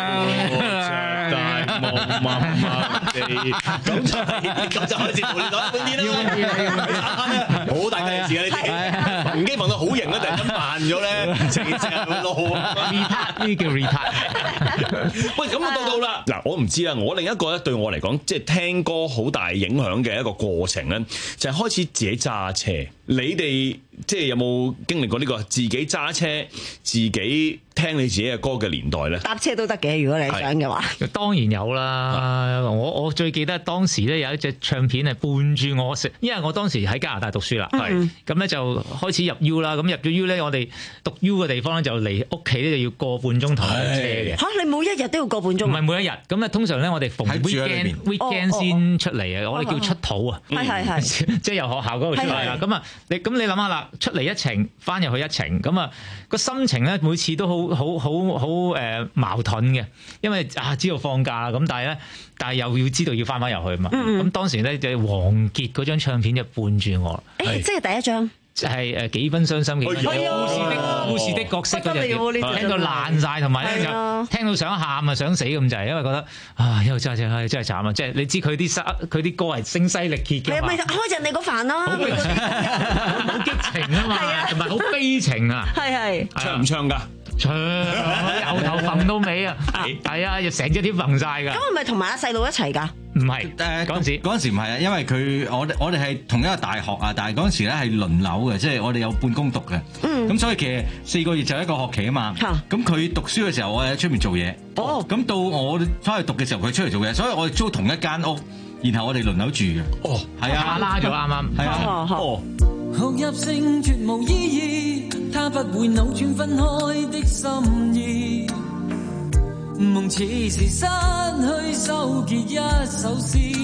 大夢默默地，咁就咁就開始同你講一半啲啦。好大件事啊！呢啲唔機放到好型啊，突然間慢咗咧，成成日路 retard 呢叫 retard。 喂，咁啊到到啦，嗱，我唔知啊，我另一個咧對我嚟講，即係聽歌好大影響嘅一個過程咧，就係開始自己揸車。你哋即係有冇經歷過呢個自己揸車、自己聽你自己嘅歌嘅年代咧？ 搭車都得嘅，如果你想嘅話。 當然有啦，我我最記得當時咧有一隻唱片係伴住我食，因為我當時喺加拿大讀書啦，係咁咧就開始入 U 啦，咁入咗 U 咧，我哋讀 U 嘅地方咧就離屋企咧就要個半鐘頭嘅車嘅。 嚇！你每一日都要個半鐘？ 唔係每一日，咁咧通常咧我哋逢 weekend weekend 先出嚟啊，我哋叫出土啊， 係係係， 即係由學校嗰度出嚟啦。咁啊，你咁你諗下啦，出嚟一程，翻入去一程，咁啊個心情咧每次都好好好好誒矛盾嘅，因為啊知道放假啦，咁但係咧，但係又要知道要翻返入去嘛。咁當時咧就王傑嗰張唱片就伴住我。 誒，即係第一張。 就係誒幾分傷心嘅故事的故事的角色嗰隻碟，聽到爛晒，同埋咧就聽到想喊啊想死咁滯，因為覺得啊，因為真係真係真係慘啊！即係你知佢啲聲佢啲歌係聲嘶力竭嘅嘛， 係咪開人哋個飯咯？ 好激情啊嘛，同埋好悲情啊， 係係唱唔唱㗎？ 唱由頭瞓到尾啊！係啊，成隻碟瞓晒㗎。 咁係咪同埋阿細佬一齊㗎？ 唔係誒嗰陣時， 嗰陣時唔係啊，因為佢我哋我哋係同一個大學啊，但係嗰陣時咧係輪流嘅，即係我哋有半工讀嘅。嗯，咁所以其實四個月就一個學期啊嘛。嚇，咁佢讀書嘅時候，我喺出面做嘢。哦，咁到我翻去讀嘅時候，佢出嚟做嘢，所以我哋租同一間屋，然後我哋輪流住嘅。哦，係啊， 拉咗啱啱。係啊。 哦。 學入性絕無意義，他不會扭轉分開的心意。夢似是失去收結一首詩，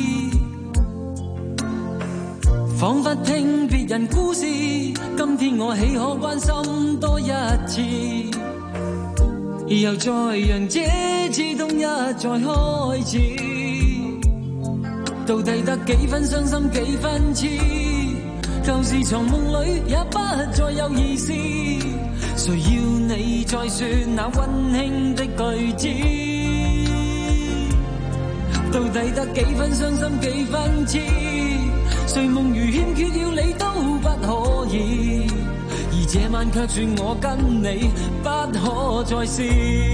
彷彿聽別人故事。今天我豈可關心多一次？又再讓這刺痛一再開始，到底得幾分傷心幾分痴？舊時藏夢裏也不再有意思，誰要你再說那溫馨的句子？到底得幾分傷心幾分痴？誰夢如欠缺了你都不可以，而這晚卻說我跟你不可再試。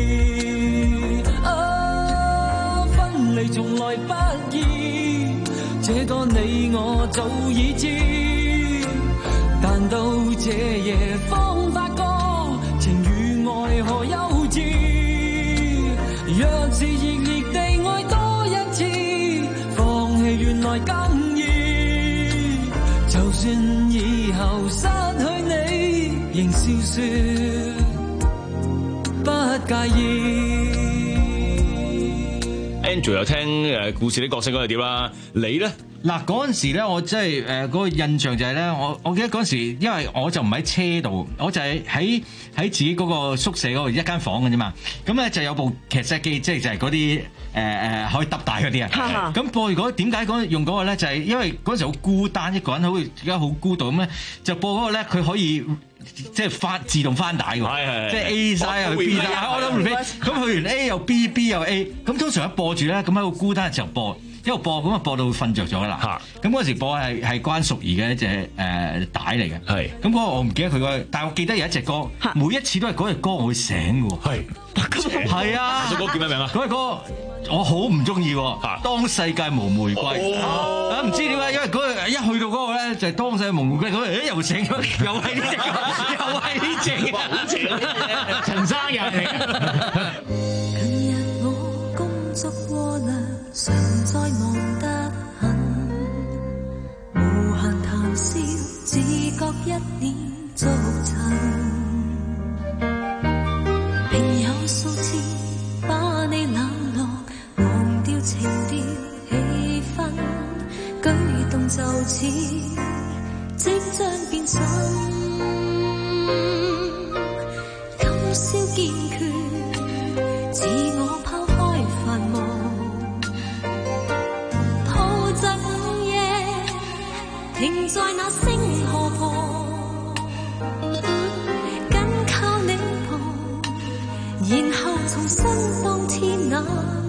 啊，分離從來不易，這個你我早已知。但到這夜方發覺情與愛何幼稚，若是熱烈地愛多一次，放棄原來更易。就算以後失去你，仍笑說不介意。 Andrew 又聽誒故事啲角色嗰個碟啦，你咧？ 嗱嗰陣時咧，我真係誒嗰個印象就係咧，我我記得嗰陣時，因為我就唔喺車度，我就係喺喺自己嗰個宿舍嗰度一間房嘅啫嘛。咁咧就有部劇集機，即係就係嗰啲誒誒可以揼大嗰啲啊。咁播如果點解講用嗰個咧，就係因為嗰陣時好孤單，一個人好似而家好孤獨咁咧，就播嗰個咧，佢可以即係翻自動翻帶喎，即係 A side 去 B side，我諗唔飛。咁去完 A 又 B，B 又 A，咁通常一播住咧，咁喺個孤單嘅時候播。 一路播咁啊播到瞓着咗啦。咁嗰時播係係關淑怡嘅一隻誒帶嚟嘅。係。咁嗰個我唔記得佢個，但係我記得有一隻歌，每一次都係嗰隻歌我會醒嘅喎。係。係啊。 首歌叫咩名啊？ 嗰隻歌。我好唔中意喎，當世界無玫瑰，啊唔知點解，因為嗰日一去到嗰個咧就係當世界無玫瑰，嗰日又醒咗，又係呢隻，又係呢隻，陳生又嚟。 近日我工作過量，常在忙得很，無限談笑，自覺一臉逐塵，並有數次把你冷落。忘掉情調氣氛，舉動就似即將變心。今宵堅決，自我拋開繁忙，抱着午夜，停在那星河旁，緊靠你旁，然後重新當天那。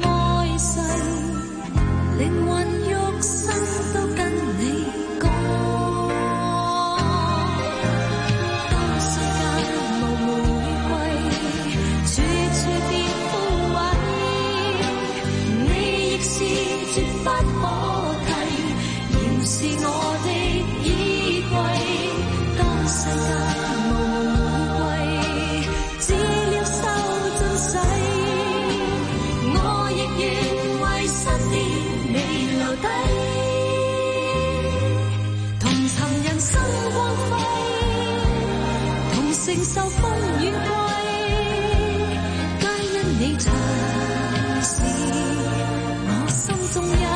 靈魂肉身都跟你講，當世界無玫瑰，處處變枯萎，你亦是絕不可替，仍是我的衣櫃。當世界無玫瑰，只了收盡洗，我亦願為失戀留低，同尋人生光輝，同承受風雨季，皆因你曾是我心中一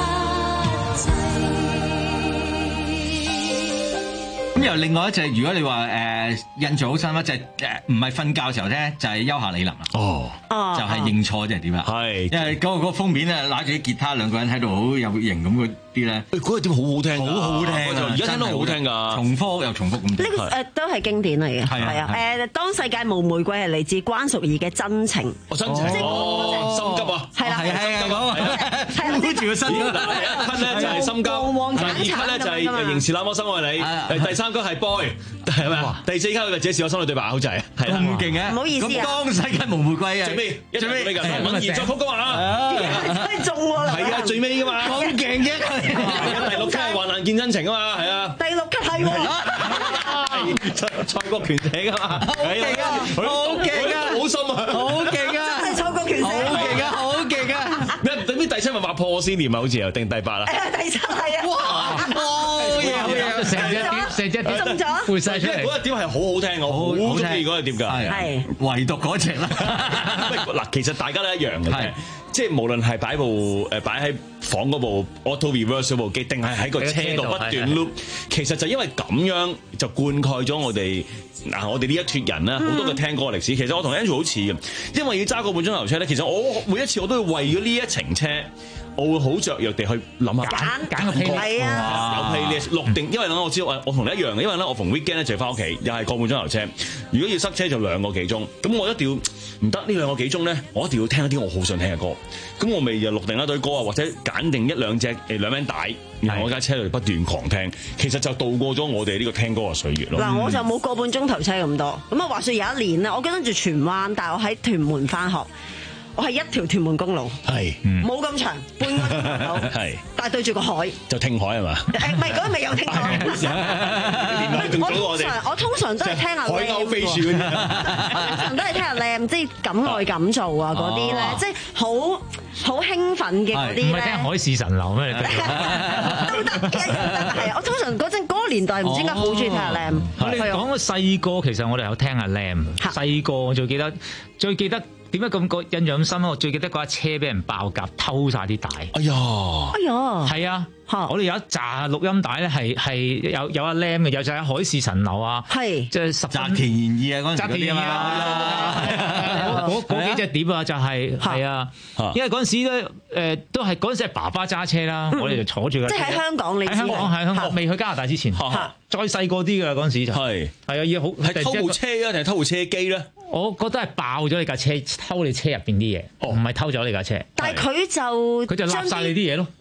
切。 咁又另外一隻，如果你話誒、呃、印象好深咧，就係誒唔係瞓覺時候咧，就係優下李林啦。哦，就係認錯即係點啊？係，因為嗰、嗰個嗰個封面咧，揦住啲吉他，兩個人喺度好有型咁嗰啲咧。 誒，嗰個點好好聽，好好聽啊！而家聽到好好聽㗎， 重複又重複咁。 呢個誒都係經典嚟嘅。係啊，誒當世界無玫瑰係嚟自關淑怡嘅真情。 哦，真情，哦，心急啊！ 係啦，係係係，箍住個身。 嗱，一級咧就係心急，二級咧就係仍是那麼深愛你，誒第三級係 boy，係咪啊？第四級就這是我心裏對白，好滯，係啦， 咁勁嘅， 唔好意思啊！ 咁當世界無玫瑰啊， 最尾最尾㗎，敏儀作曲㗎嘛， 真係中喎！ 係啊，最尾㗎嘛， 好勁嘅， 第六級係患難見真情啊嘛，係啊， 第六級係喎， 蔡蔡國權寫㗎嘛， 好勁啊，好勁啊， 好深啊， 好勁啊，真係蔡國權寫， 好勁啊，好勁啊！ 咩？等啲第七咪話破先年啊，好似又定第八啦， 第七係啊，哇， 好嘢好嘢，成隻碟成隻碟中咗， 背曬出嚟， 嗰隻碟係好好聽，我好中意嗰隻碟㗎， 係唯獨嗰隻啦。 嗱，其實大家都一樣嘅，即係無論係擺部誒擺喺房嗰部 auto reverse 嗰部機，定係喺個車度不斷 loop，其實就因為咁樣就灌溉咗我哋嗱，我哋呢一撮人啦，好多嘅聽歌嘅歷史。其實我同 Andrew 好似嘅，因為要揸個半鐘頭車咧，其實我每一次我都會為咗呢一程車，我會好雀躍地去諗下揀揀個 playlist 啊， 有 playlist 錄定，因為咧我知道我同你一樣嘅，因為咧我逢 weekend 咧就翻屋企，又係個半鐘頭車，如果要塞車就兩個幾鐘，咁我一定要唔得呢兩個幾鐘咧，我一定要聽一啲我好想聽嘅歌，咁我咪就錄定一堆歌啊，或者揀定一兩隻誒兩蚊帶，然後我架車度不斷狂聽，其實就度過咗我哋呢個聽歌嘅歲月咯。 嗱，我就冇個半鐘頭車咁多，咁啊話說有一年咧，我跟住荃灣，但係我喺屯門翻學。我係一條屯門公路， 係冇咁長，半個鐘頭到，係，但係對住個海， 就聽海係嘛？ 誒唔係嗰個未有聽海，我通常我通常都係聽下海鷗飛樹嗰啲， 通常都係聽下靚，即係敢愛敢做啊嗰啲咧，即係好好興奮嘅嗰啲咧。 唔係聽海市蜃樓咩？ 都得嘅，係啊！我通常嗰陣嗰個年代唔知點解好中意聽下靚。 你講個細個，其實我哋有聽下靚。細個我最記得，最記得。點解咁個印象咁深咧？我最記得嗰架車俾人爆夾，偷晒啲帶。 哎呀！ 哎呀！ 係啊！我哋有一紮錄音帶咧，係係有有阿 Lam 嘅，有就係海市蜃樓啊， 係即係十澤田研二啊，嗰陣澤田研二啊，嗰嗰幾隻碟啊，就係係啊，因為嗰陣時咧誒都係嗰陣時係爸爸揸車啦，我哋就坐住架車。 即係喺香港，你喺香港喺香港未去加拿大之前，再細個啲㗎嗰陣時就係係啊，要好係偷部車啊，定係偷部車機咧？ 我覺得係爆咗你架車，偷你車入邊啲嘢，唔係偷咗你架車。 但係佢就佢就揦晒你啲嘢咯。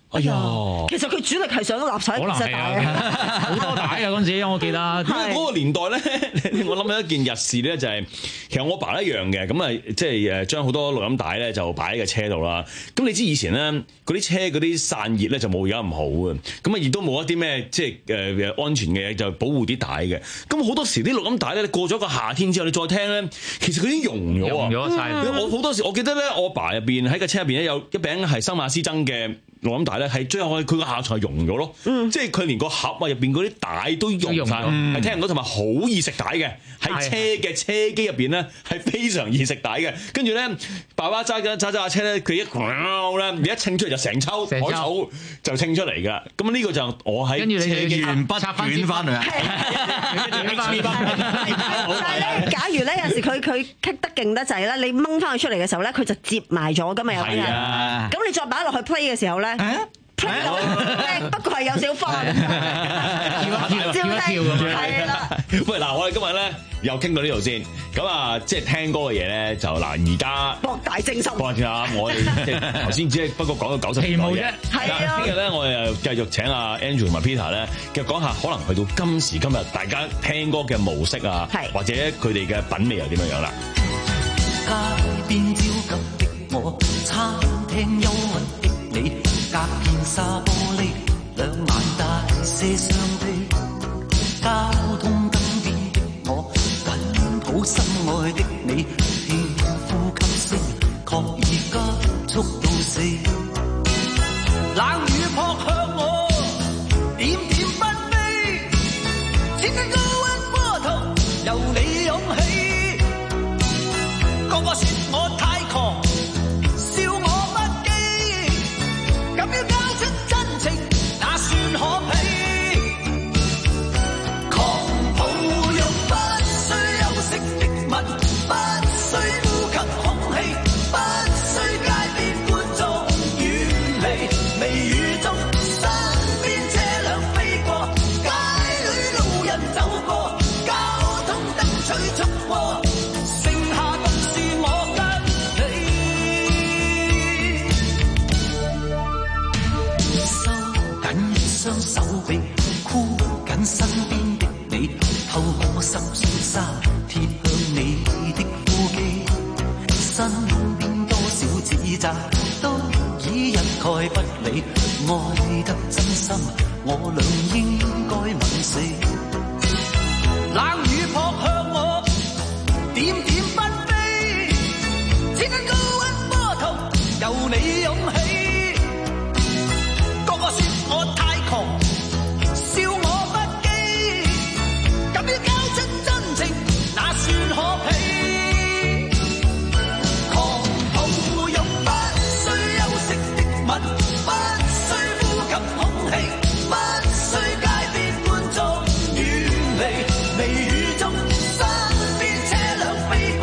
哎呀， 其實佢主力係想立晒其實帶， 好多帶啊嗰陣時，我記得。 因為嗰個年代咧，我諗起一件日事咧，就係其實我爸一樣嘅，咁啊即係誒將好多錄音帶咧就擺喺個車度啦。咁你知以前咧嗰啲車嗰啲散熱咧就冇而家咁好嘅，咁啊亦都冇一啲咩即係誒安全嘅嘢就保護啲帶嘅。咁好多時啲錄音帶咧過咗個夏天之後，你再聽咧，其實佢已經溶咗啊！ 溶咗晒。 我好多時我記得咧，我爸入邊喺個車入邊咧有一餅係新馬師曾嘅錄音帶咧，係最後佢個下層係溶咗咯，嗯、即係佢連個盒啊入邊嗰啲帶都溶晒，係、嗯、聽唔到，同埋好易食帶嘅，喺車嘅車機入邊咧係非常易食帶嘅。跟住咧，爸爸揸緊揸揸下車咧，佢一咧，你一清出嚟就成抽海草就清出嚟噶。咁呢個就我喺跟住你就鉛筆捲翻嚟啊！ 但係咧，假如咧有時佢佢棘得勁得滯咧，你掹翻佢出嚟嘅時候咧，佢就接埋咗噶嘛，有啲人。咁你再擺落去 play 嘅時候咧。play 到咧，不過係有少花，跳一跳，跳一跳咁樣。係啦。 喂，嗱，我哋今日咧又傾到呢度先。咁啊，即係聽歌嘅嘢咧，就嗱而家博大精深。 博大我哋即係頭先只係不過講到九十年代嘅。 係啊。 聽日咧，我哋又繼續請阿 Andrew 同埋 Peter 咧，繼續講下可能去到今時今日，大家聽歌嘅模式啊，或者佢哋嘅品味又點樣樣啦。 街邊焦急的我，餐廳憂鬱的你。隔片沙玻璃，兩眼大些傷悲。交通燈邊的我，緊抱心愛的你，聽呼吸聲，確已急速到死。冷雨撲向我，點點不飛，千斤高溫波濤由你湧起。個個說我太狂。咁要交出真情，那算可悲。狂抱擁不需休息的吻，不需呼吸空氣，不需街邊觀眾遠離。微雨中，身邊車輛飛過，街裏路人走過，交通燈取速過，剩下獨是我跟你。雙手臂箍緊身邊的你，透過濕碎衫貼向你的腹肌，身邊多少指責都已一概不理，愛得真心我倆應該吻死。冷雨撲向我，點點不飛，千斤高溫波濤由你湧起，個個說我太狂，笑我不羈，咁要交出真情，那算可悲。狂抱擁不需休息的吻，不需呼吸空氣，不需街邊觀眾遠離。微雨中，身邊車輛飛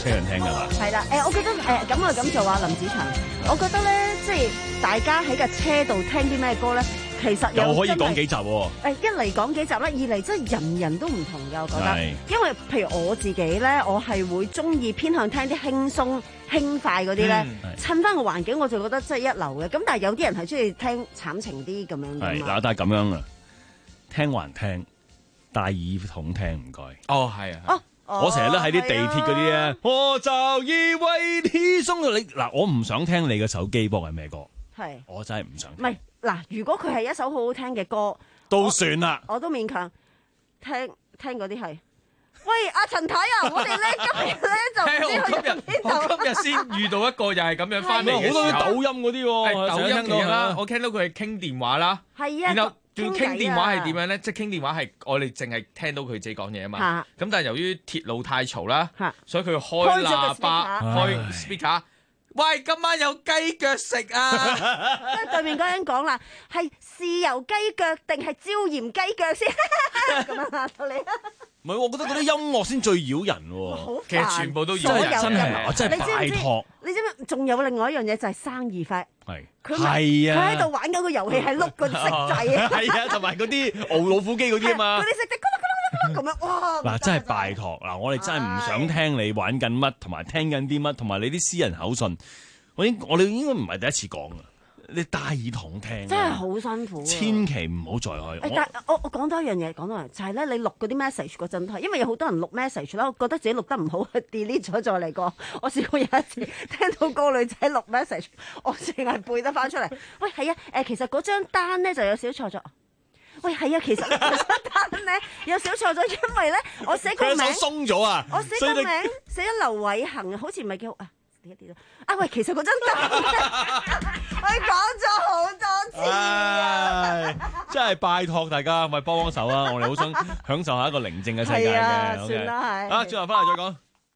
一樣聽㗎啦。 係啦，誒，我覺得誒咁啊咁做啊，林子祥，我覺得咧，即係大家喺架車度聽啲咩歌咧，其實又可以真係講幾集喎。 誒一嚟講幾集啦，二嚟真係人人都唔同嘅，我覺得係。 因為譬如我自己咧，我係會中意偏向聽啲輕鬆輕快嗰啲咧，襯翻個環境我就覺得真係一流嘅。咁但係有啲人係中意聽慘情啲咁樣㗎係嘛。 嗱，但係咁樣啊，聽還聽，戴耳筒聽唔該。 哦，係啊。 哦。 我成日都喺啲地鐵嗰啲咧，我就以為天鬆咗你嗱，我唔想聽你嘅手機播係咩歌， 係， 我真係唔想唔係嗱，如果佢係一首好好聽嘅歌， 都算啦， 我都勉強聽聽嗰啲係。喂，阿陳太啊，我哋咧今日咧就唔知去咗邊度。 我今日先遇到一個又係咁樣翻嚟嘅時候， 好多抖音嗰啲喎， 係抖音成日聽到嘅啦啊。 我聽到佢係傾電話啦， 係啊， 然後仲要傾電話係點樣？ 樣咧？即係傾電話係我哋淨係聽到佢自己講嘢啊嘛。 嚇咁但係由於鐵路太嘈啦，所以佢開開咗個喇叭、開 speaker speaker。喂，今晚有雞腳食啊！ 跟住對面嗰人講啦，係豉油雞腳定係椒鹽雞腳先？咁樣嚇到你。 唔係，我覺得嗰啲音樂先最擾人喎。 好煩其實全部都真係真係，我真係你知唔知拜託。 你知唔知？仲有另外一樣嘢就係生意快。 係佢咪係啊！ 佢喺度玩緊個遊戲，係碌個色掣啊！ 係啊，同埋嗰啲熬老虎機嗰啲啊嘛。 嗰啲色掣咕嚕咕嚕咕嚕咁樣，哇！ 嗱，真係拜託嗱，我哋真係唔想聽你玩緊乜，同埋聽緊啲乜，同埋你啲私人口信。我應我哋應該唔係第一次講啊！你戴耳筒聽， 真係好辛苦。 千祈唔好再開。 誒，但我我講多一樣嘢，講多樣就係咧，你錄嗰啲 message 嗰陣，因為有好多人錄 message 啦，我覺得自己錄得唔好，delete 咗再嚟過。我試過有一次聽到個女仔錄 message，我淨係背得翻出嚟。喂，係啊，誒，其實嗰張單咧就有少錯咗。喂，係啊，其實嗰張單咧有少錯咗，因為咧我寫個名鬆咗啊！ 我寫個名寫咗劉偉恒，好似唔係幾好啊。跌一跌啊！喂，其實嗰張單，我講咗好多次啊！ 真係拜託大家，咪幫幫手啊！我哋好想享受下一個寧靜嘅世界嘅。 啊， okay. 算啦，係。 啊，轉頭翻嚟再講。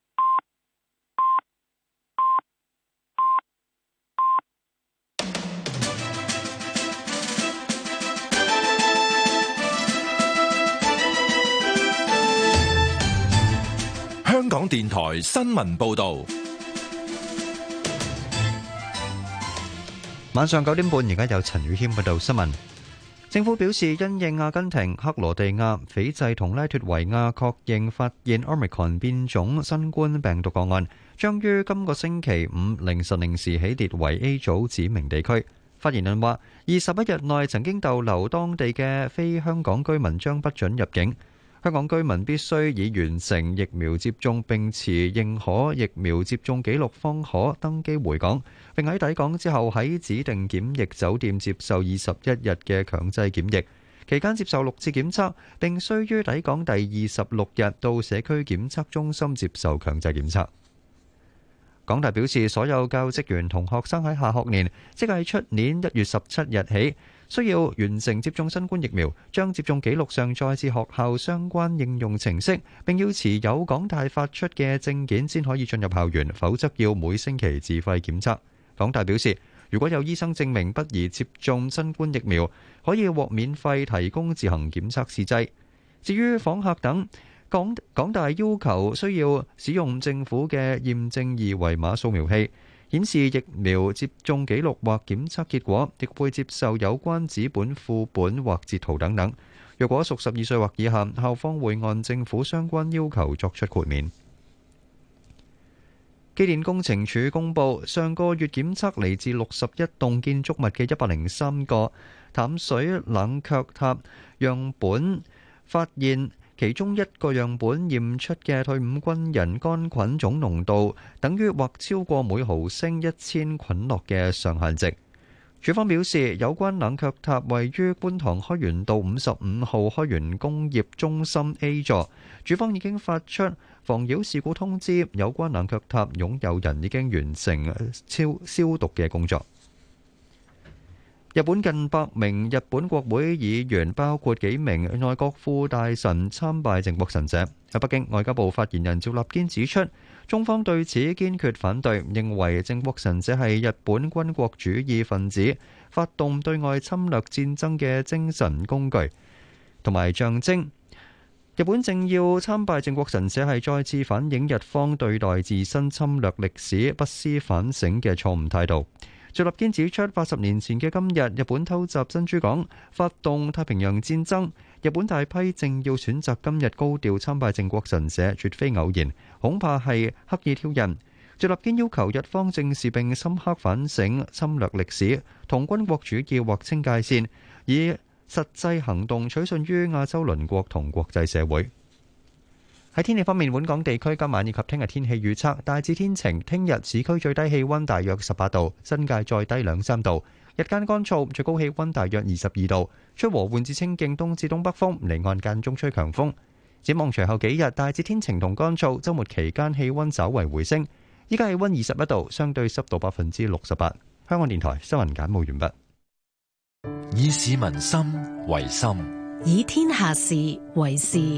香港電台新聞報導。 晚上九點半，而家有陳宇謙報道新聞。政府表示，因應阿根廷、克羅地亞、斐濟同拉脫維亞確認發現 Omicron 變種新冠病毒個案，將於今個星期五凌晨零時起列為 A 組指明地區。發言人話，二十一日內曾經逗留當地嘅非香港居民將不准入境。香港居民必須已完成疫苗接種並持認可疫苗接種記錄方可登機回港，並喺抵港之後喺指定檢疫酒店接受二十一日嘅強制檢疫，期間接受六次檢測，並須於抵港第二十六日到社區檢測中心接受強制檢測。港大表示，所有教職員同學生喺下學年，即係出年一月十七日起，需要完成接種新冠疫苗，將接種記錄上載至學校相關應用程式，並要持有港大發出嘅證件先可以進入校園，否則要每星期自費檢測。港大表示，如果有醫生證明不宜接種新冠疫苗，可以獲免費提供自行檢測試劑。至於訪客等，港港大要求需要使用政府嘅驗證二維碼掃描器，顯示疫苗接種記錄或檢測結果，亦會接受有關紙本、副本或截圖等等。若果屬十二歲或以下，校方會按政府相關要求作出豁免。機電工程署公佈，上個月檢測嚟自六十一棟建築物嘅一百零三個淡水冷卻塔樣本，發現其中一個樣本驗出嘅退伍軍人桿菌總濃度等於或超過每毫升一千菌落嘅上限值。署方表示，有關冷卻塔位於觀塘開源道五十五號開源工業中心 A 座，署方已經發出防擾事故通知，有關冷卻塔擁有人已經完成超消毒嘅工作。日本近百名日本國會議員，包括幾名內閣副大臣參拜靖國神社。喺北京，外交部發言人趙立堅指出，中方對此堅決反對，認為靖國神社係日本軍國主義分子發動對外侵略戰爭嘅精神工具同埋象徵。 日本政要參拜靖國神社係再次反映日方對待自身侵略歷史不思反省嘅錯誤態度。趙立堅指出，八十年前嘅今日，日本偷襲珍珠港，發動太平洋戰爭。日本大批政要選擇今日高調參拜靖國神社，絕非偶然，恐怕係刻意挑釁。趙立堅要求日方正視並深刻反省侵略歷史，同軍國主義劃清界線，以實際行動取信於亞洲鄰國同國際社會。喺天氣方面，本港地區今晚以及聽日天氣預測大致天晴，聽日市區最低氣溫大約十八度，新界再低兩三度。日間乾燥，最高氣溫大約二十二度，吹和緩至清勁東至東北風，離岸間中吹強風。展望隨後幾日大致天晴同乾燥，週末期間氣溫稍為回升。依家氣溫二十一度，相對濕度百分之六十八。香港電台新聞簡報完畢。 以市民心為心， 以天下事為事。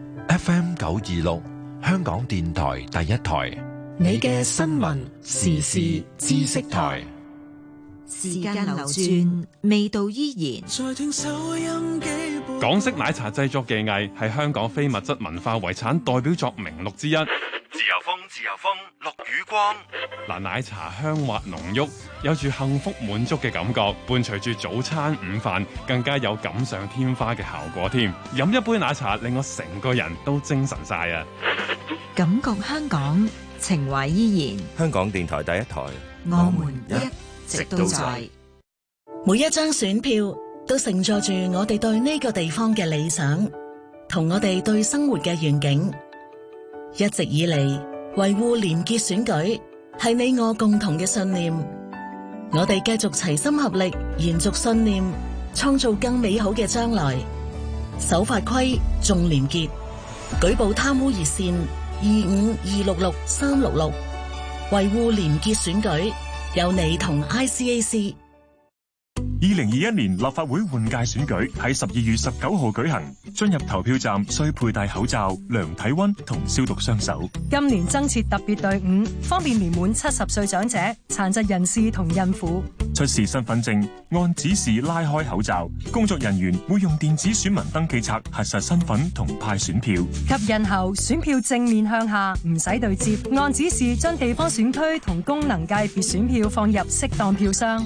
F M 九二六，香港電台第一台， 你嘅新聞時事知識台。 時間流轉，味道依然。 港式奶茶製作技藝係香港非物質文化遺產代表作名錄之一。 自由風，自由風，陸雨光。 嗱，奶茶香滑濃郁，有住幸福滿足嘅感覺，伴隨住早餐、午飯，更加有錦上添花嘅效果添。飲一杯奶茶，令我成個人都精神晒啊！ 感覺香港，情懷依然。 香港電台第一台， 我們一直都在。 每一張選票都承載住我哋對呢個地方嘅理想，同我哋對生活嘅願景。一直以嚟，維護廉潔選舉係你我共同嘅信念。我哋繼續齊心合力，延續信念，創造更美好嘅將來。守法規，重廉潔，舉報貪污熱線二五二六六三六六，維護廉潔選舉，有你同 I C A C。 二零二一年立法會換屆選舉喺十二月十九號舉行，進入投票站需佩戴口罩、量體溫同消毒雙手。 今年增設特別隊伍，方便年滿七十歲長者、殘疾人士同孕婦。 出示身份證，按指示拉開口罩，工作人員會用電子選民登記冊核實身份同派選票。 及印後，選票正面向下，唔使對接，按指示將地方選區同功能界別選票放入適當票箱。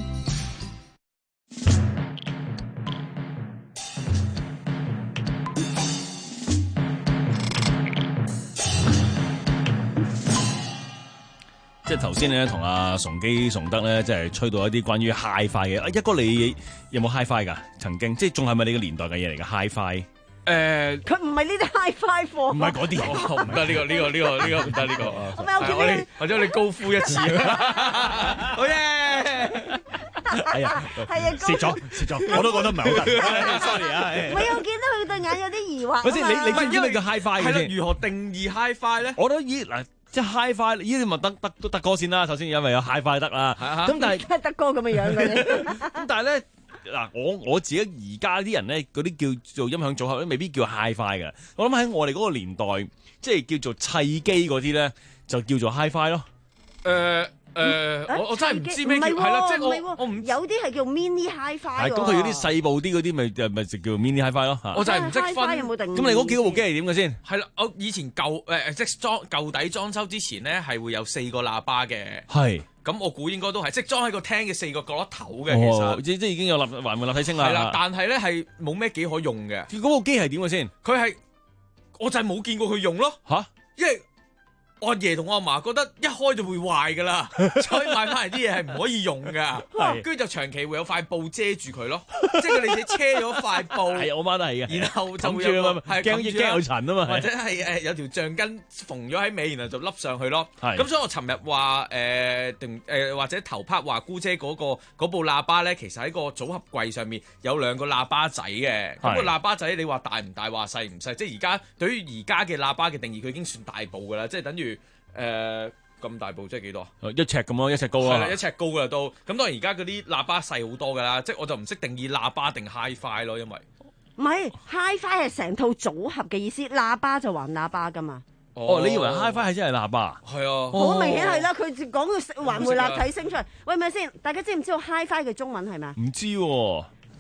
即係頭先咧，同阿崇基、崇德咧，即係吹到一啲關於 Hi-Fi 嘅。一哥，你有冇 Hi-Fi 㗎？曾經即係仲係咪你個年代嘅嘢嚟㗎 Hi-Fi？ 誒，佢唔係呢啲 Hi-Fi 貨， 唔係嗰啲， 唔得呢個呢個呢個呢個唔得呢個。 我咪我見你， 或者你高呼一次，好嘢！ 哎呀， 係啊， 蝕咗蝕咗，我都覺得唔係好得。sorry 啊， 唔係我見到佢對眼有啲疑惑。 嗰時你你知唔知咩叫 Hi-Fi 嘅先？ 如何定義 Hi-Fi 咧？ 我都依嗱。即係 Hi-Fi 呢啲咪得得都得歌先啦，首先因為有 Hi-Fi 得啦。咁但係得歌咁嘅樣嘅你。 咁但係咧嗱，我我自己而家啲人咧嗰啲叫做音響組合咧，未必叫 Hi-Fi 嘅。我諗喺我哋嗰個年代，即係叫做砌機嗰啲咧，就叫做 Hi-Fi 咯。 誒。誒、呃，我我真係唔知咩叫係啦，即係我我唔有啲係叫 mini Hi-Fi 喎。 咁佢有啲細部啲嗰啲咪就咪就叫 mini Hi-Fi 咯。 我就係唔識分。 有冇定義？ 咁你嗰幾部機係點嘅先？ 係啦，我以前舊誒即係裝舊底裝修之前咧，係會有四個喇叭嘅。 係。 咁我估應該都係即係裝喺個廳嘅四個角落頭嘅， 哦、 其實即即已經有立環迴立體聲啦。 係啦，但係咧係冇咩幾可用嘅。 嗰部機係點嘅先？ 佢係我就係冇見過佢用咯。 吓？ 因為我阿爺同我阿嫲覺得一開就會壞噶啦，所以買翻嚟啲嘢係唔可以用噶，跟住就長期會有塊布遮住佢咯，即係佢哋車咗塊布， 係我媽都係嘅， 然後就會有個係驚驚有塵啊嘛， 或者係誒有條橡筋縫咗喺尾，然後就笠上去咯。 係咁所以我尋日話誒定誒或者頭 part 話姑姐嗰個嗰部喇叭咧，其實喺個組合櫃上面有兩個喇叭仔嘅。咁個喇叭仔你話大唔大，話細唔細？即係而家對於而家嘅喇叭嘅定義，佢已經算大部噶啦，即係等於。誒咁、呃、大部即係幾多？ 一尺咁咯，一尺高啊！ 係啦，一尺高噶都。咁當然而家嗰啲喇叭細好多㗎啦，即係我就唔識定義喇叭定 Hi-Fi 咯，因為唔係 Hi-Fi 係成套組合嘅意思，喇叭就還喇叭㗎嘛。 哦，你以為 Hi-Fi 係真係喇叭？ 係啊， 好明顯係啦。佢講個環迴立體聲出嚟。喂，咪先，大家知唔知道 Hi-Fi 嘅中文係咩？ 唔知喎、啊。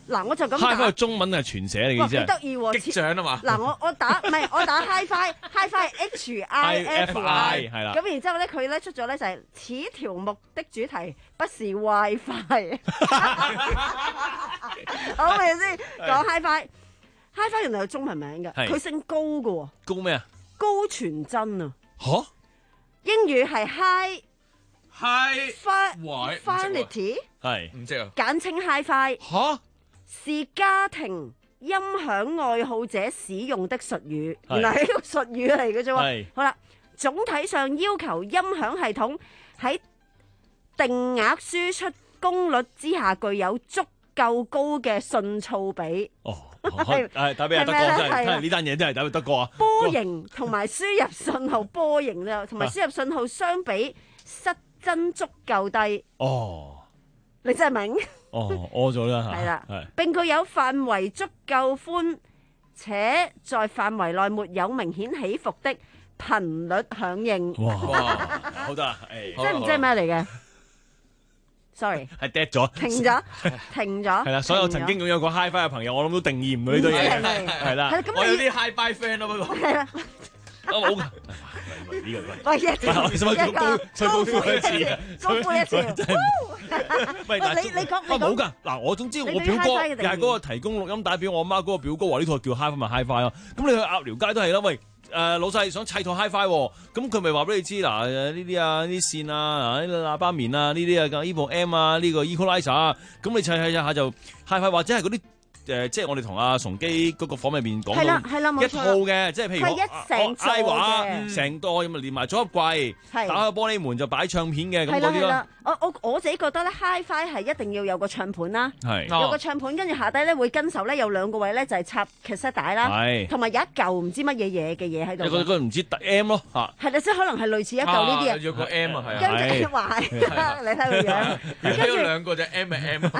嗱，我就咁 high 打 five 中文係全寫嚟嘅哇， 意思係幾得意喎！ 擊掌啊嘛嗱，我我打唔係我打 high five，high five H I F I 係啦咁然之後咧，佢咧出咗咧就係此條目的主題不是 WiFi。好咪先講 high five，high five 原來有中文名嘅， 係佢姓高嘅喎， 高咩啊？ 高傳真啊！ 嚇！ 英語係 high Hi fi finity， 係唔知啊， 簡稱 HiFi 嚇， 是家庭音響愛好者使用的術語， 係原來係一個術語嚟嘅啫喎係。 好啦，總體上要求音響系統喺定額輸出功率之下，具有足夠高嘅信噪比。 哦，係係打俾阿德哥，真係真係呢單嘢真係打俾德哥啊！ 波形同埋輸入信號波形啫，同埋輸入信號相比失真足夠低。 哦， 你真係明？ 哦，屙咗啦嚇， 係啦係並具有範圍足夠寬，且在範圍內沒有明顯起伏的頻率響應。 哇，好得啦，誒， 即係唔知係咩嚟嘅？Sorry， 係 dead 咗， 停咗，停咗。 係啦，所有停咗曾經擁有過 HiFi 嘅朋友，我諗都定義唔到呢堆嘢， 係係係啦係啦咁， 我有你啲 high bye friend 咯，不過係啦。 啊冇㗎，呢個喂，一次我使乜高再高呼一次啊？ 高呼一次。 真係喂，嗱你你講你講啊冇㗎，嗱我總之我你對表哥 Hi-Fi 嘅又定義係嗰個提供錄音帶俾我阿媽嗰個表哥話呢套叫 HiFi 咪 HiFi 咯，咁你去鴨寮街都係啦，喂。誒老細想砌套 HiFi 喎，咁佢咪話俾你知嗱呢啲啊呢啲線啊，呢啲喇叭面啊，呢啲啊呢部 M 啊，呢個 Equalizer 啊，咁你砌砌下就 HiFi 或者係嗰啲。誒，即係我哋同阿崇基嗰個房入邊講係啦係啦冇錯到一套嘅，即係譬如佢係一成座嘅畫成袋咁啊，連埋組合櫃， 係打開玻璃門就擺唱片嘅咁係啦嗰啲咯係啦。，我我我自己覺得咧 HiFi 係一定要有個唱盤啦， 係有個唱盤，跟住下低咧會跟手咧有兩個位咧就係插 cassette 帶啦， 係同埋有一嚿唔知乜嘢嘢嘅嘢喺度有個嘅。 個唔知 M 咯嚇， 係啦，即係可能係類似一嚿呢啲啊啊。 有個 M 啊，係啊， 跟住話係，你睇佢樣， 睇跟住到兩個就 M 係 M。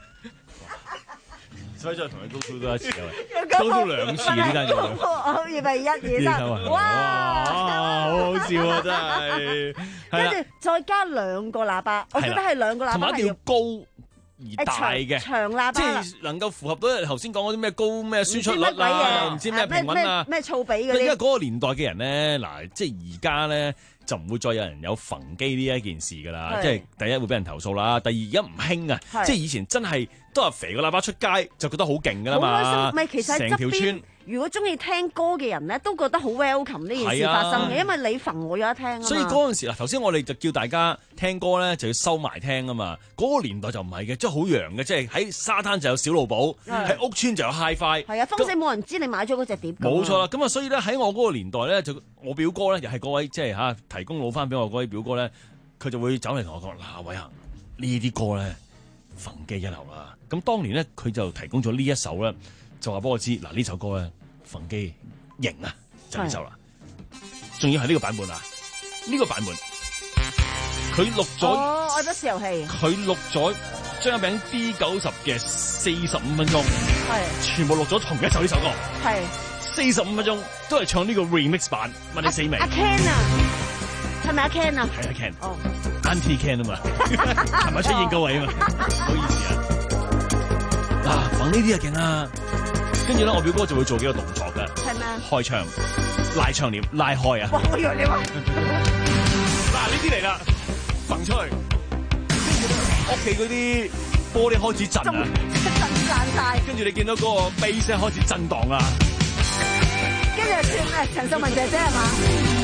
所以再同佢高呼多一次啊！ 有高呼兩次呢單嘢。 好，預備一二三，哇！ 好好笑啊，真係。 跟住再加兩個喇叭，我覺得係兩個喇叭係要同埋一定要高而大嘅誒長長喇叭即啦係能夠符合到頭先講嗰啲咩高咩輸出率唔知乜鬼嘢啊，又唔知咩平穩啊， 咩咩噪比嗰因為啲。 嗰個年代嘅人咧，嗱，即係而家咧就唔會再有人有焚機呢一件事㗎啦。 係即係第一會俾人投訴啦，第二而家唔興啊， 係即係以前真係都係肥個喇叭出街就覺得好勁㗎啦好開嘛。 心，唔係其實喺側成條村邊，如果中意聽歌嘅人咧，都覺得好 welcome 呢件事係啊發生嘅，因為你揈我有得聽啊嘛。 所以嗰陣時嗱，頭先我哋就叫大家聽歌咧，就要收埋聽啊嘛。嗰、個年代就唔係嘅，即係好洋嘅，即係喺沙灘就有小露寶， 係喺屋村就有 HiFi。 係啊，風死冇人知你買咗嗰隻碟㗎嘛。 冇錯啦，咁啊，所以咧喺我嗰個年代咧，就我表哥咧，又係嗰位即係嚇提供老翻俾我嗰位表哥咧，佢就會走嚟同我講：嗱，偉恆呢啲歌咧，焚機一流啦。咁當年咧，佢就提供咗呢一首咧，就話俾我知嗱，呢首歌咧，焚機型啊，就呢首啦。仲要係呢個版本啊，呢、個版本佢錄咗。 哦，愛不是遊戲。 佢錄咗張一餅 D 九十嘅四十五分鐘， 係全部錄咗同一首呢首歌， 係四十五分鐘都係唱呢個 remix 版，問你死未？ 阿 Ken 啊，係咪阿 Ken 啊？ 係啊 Ken， 哦 Auntie Ken 啊嘛，係咪出現嗰位啊嘛？唔好意思啊，嗱，逢呢啲啊勁啊，跟住咧我表哥就會做幾個動作嘅， 係咩？ 開槍、拉窗簾、拉開啊！ 哇！我以為你話嗱呢啲嚟啦，揈出去，屋企嗰啲玻璃開始震啊！ 震爛晒， 跟住你見到嗰個 bass 咧開始震盪啊！ 跟住算誒陳秀文姐姐係嘛？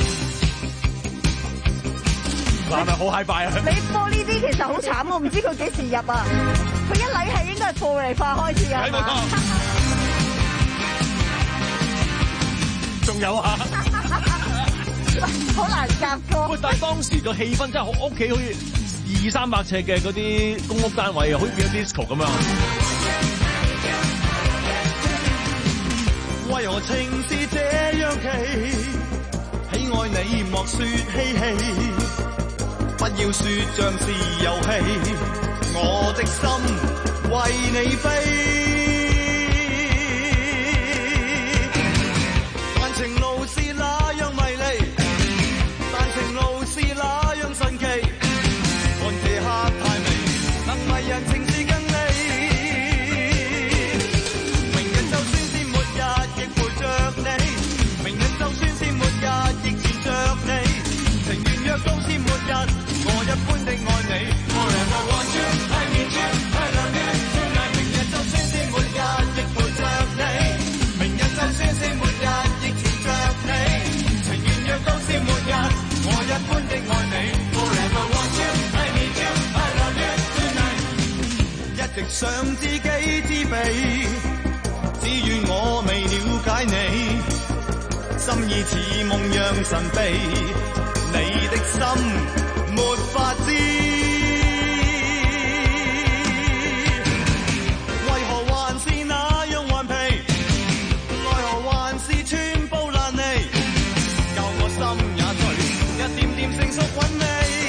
嗱，係咪好 high 拜啊？ 你播呢啲其實好慘，我唔知佢幾時入啊！佢一嚟係應該係錯嚟化開始啊！ 係冇錯。仲有啊！ 好難夾歌。 喂，但係當時個氣氛真係好，屋企好似二三百尺嘅嗰啲公屋單位啊，好似變咗 disco 咁樣。 為何情是這樣奇？喜愛你莫說嬉戲，不要說像是遊戲，我的心為你飛。但情路是那樣迷離，但情路是那樣神奇，看期客太美，能迷人情是更美。 愛你 Forever want you I need you I love you tonight 明日就算是末日亦陪着你明日就算是末日亦纏着你情願若都是末日我一般的愛你 Forever want you I need you I love you tonight 一直想知己知彼只願我未了解你心意似夢樣神秘你的心沒法知為何還是那樣頑皮奈何還是寸步難離教我心也醉一點點成熟韻味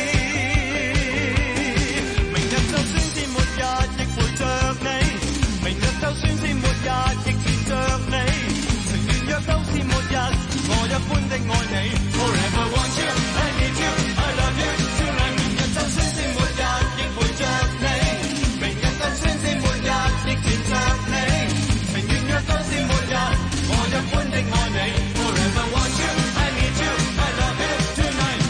明日就算是末日亦陪着你明日就算是末日亦纏着你情願若都是末日我一般的愛你 Forever want you I need you I love you tonight 明日就算是末日亦陪着你明日就算是末日亦纏着你情願若都是末日我一般的愛你 Forever want you I need you I love you tonight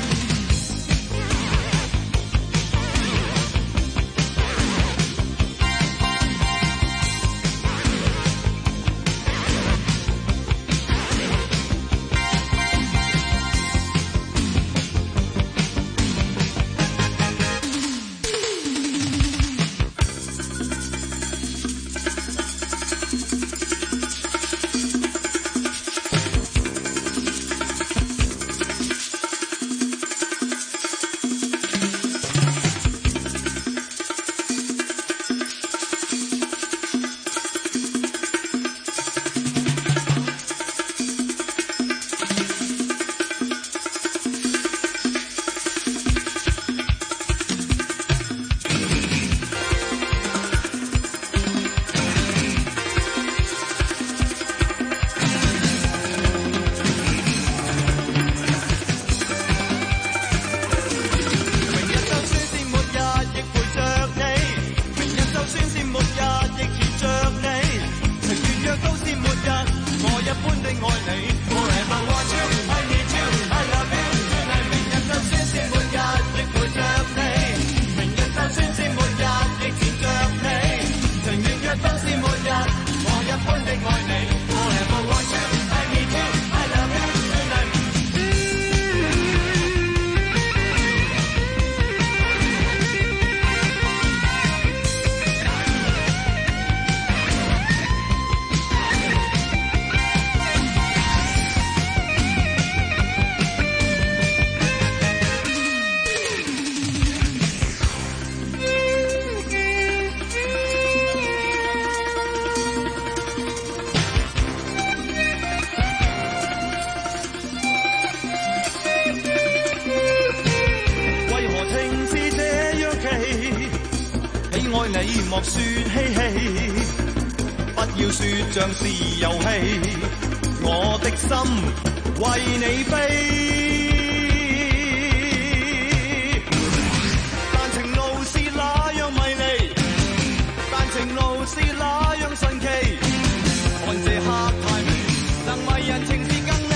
愛你莫說嬉戲，不要說像是遊戲，我的心為你飛。但情路是那樣迷離，但情路是那樣神奇，看這刻太美，能迷人情是更美。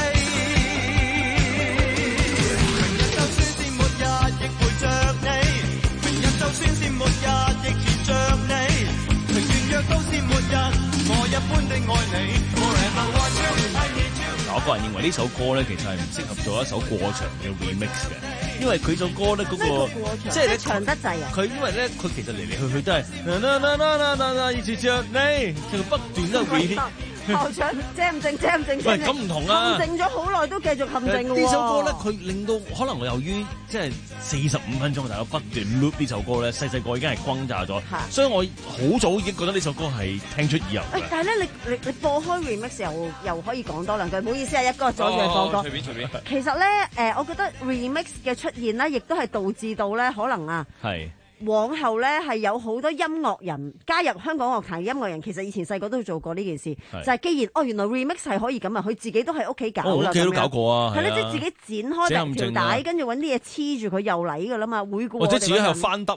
明日就算是末日，亦陪着你；明日就算是末日，亦纏着你。情願若都是末日，我一般的愛你。Forever want you, I need you。 我個人認為呢首歌咧，其實係唔適合做一首過長嘅 remix 嘅，因為佢首歌咧嗰、那個即係你長得滯啊！ 佢因為咧，佢其實嚟嚟去去都係啦啦啦啦啦啦啦，以住着你，佢不斷都係 repeat。 後唱正唔正正唔正？ 喂，咁唔同啊！ 陷阱咗好耐都繼續陷阱喎。 呢首歌咧，佢令到可能由於即係四十五分鐘，大家不斷 loop 呢首歌咧，細細個已經係轟炸咗，所以我好早已經覺得呢首歌係聽出耳油嘅。 但係咧，你你你播開 remix 又又可以講多兩句，唔好意思啊，一哥阻住你播歌。 隨便隨便。 其實咧，誒，我覺得 remix 嘅出現咧，亦都係導致到咧，可能啊。 係。 往後咧係有好多音樂人加入香港樂壇嘅音樂人，其實以前細個都做過呢件事，就係既然哦原來 remix 係可以咁啊，佢自己都喺屋企搞啦， 屋企都搞過啊， 係咧，即係自己剪開條帶，跟住揾啲嘢黐住佢又嚟㗎啦嘛，會過。 或者自己係翻得咯。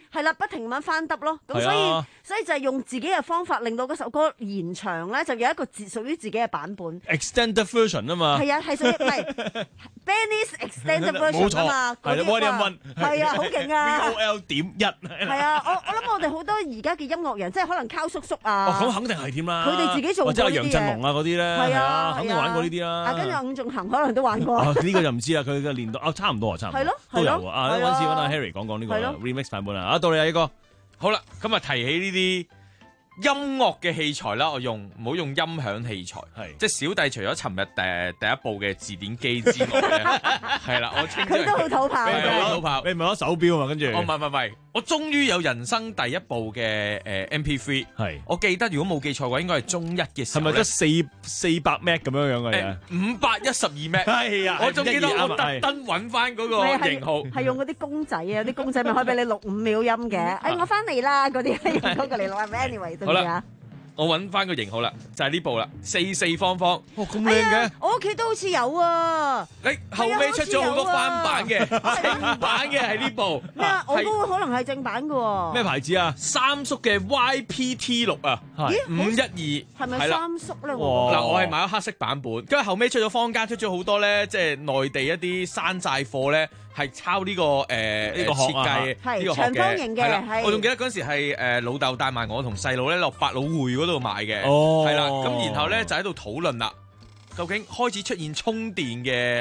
係啦，不停咁樣翻得咯。咁係啊所以所以就係用自己嘅方法，令到嗰首歌延長咧，就有一個自屬於自己嘅版本。 extended version 啊嘛。 係啊，係屬於唔係 Benny's extended version 啊嘛。 係啦，Volume One。 係啊，好勁啊 V O L 點一。 係啊，我我諗我哋好多而家嘅音樂人，即係可能溝叔叔啊。 哦，咁肯定係添啦。 佢哋自己做過或者係呢啲嘢楊振龍啊嗰啲咧， 係啊， 肯定玩過呢啲啦。 啊，跟住伍仲衡可能都玩過。 哦，呢個就唔知啦，佢嘅年代啊，差唔多啊，差唔多。 係咯， 都有係咯啊。啊， 係啊揾次揾阿 Harry 講講呢個係咯 remix 版本啊。啊，到你啊，呢個。 好啦，咁啊提起呢啲音樂嘅器材啦，我用唔好用音響器材， 係即係小弟除咗尋日第第一部嘅字典機之外咧，係啦，我稱之為佢都好土炮係嘅好土炮。 你唔係攞手錶啊嘛？跟住， 哦，唔係唔係唔係，我終於有人生第一部嘅誒 M P 三， 係， 我記得如果冇記錯嘅話，應該係中一嘅時候咧， 係咪得四四百 M 咁樣樣嘅嘢？ 五百一十二 M？ 係啊， 我仲記得我一二啱啊特登揾翻嗰個型號， 係用嗰啲公仔啊，啲公仔咪可以俾你錄五秒音嘅。哎，我翻嚟啦，嗰啲係用嗰個嚟錄啊。Anyway，對唔住啊。 我揾翻個型號啦，就係呢部啦，四四方方， 哦咁靚嘅，我屋企都好似有啊。 你後尾出咗好多翻版嘅，正版嘅係呢部。 咩啊？我嗰個可能係正版嘅喎。 咩牌子啊？ 三叔嘅 Y P T 六啊，五一二， 係咪三叔咧？ 嗱，我係買咗黑色版本，跟住後尾出咗坊間出咗好多咧，即係內地一啲山寨貨咧，係抄呢個誒呢個設計呢個長方形嘅。 係啦，我仲記得嗰陣時係誒老豆帶埋我同細佬咧落百老匯嗰度買嘅， 哦， 係啦，咁然後咧就喺度討論啦。究竟開始出現充電嘅誒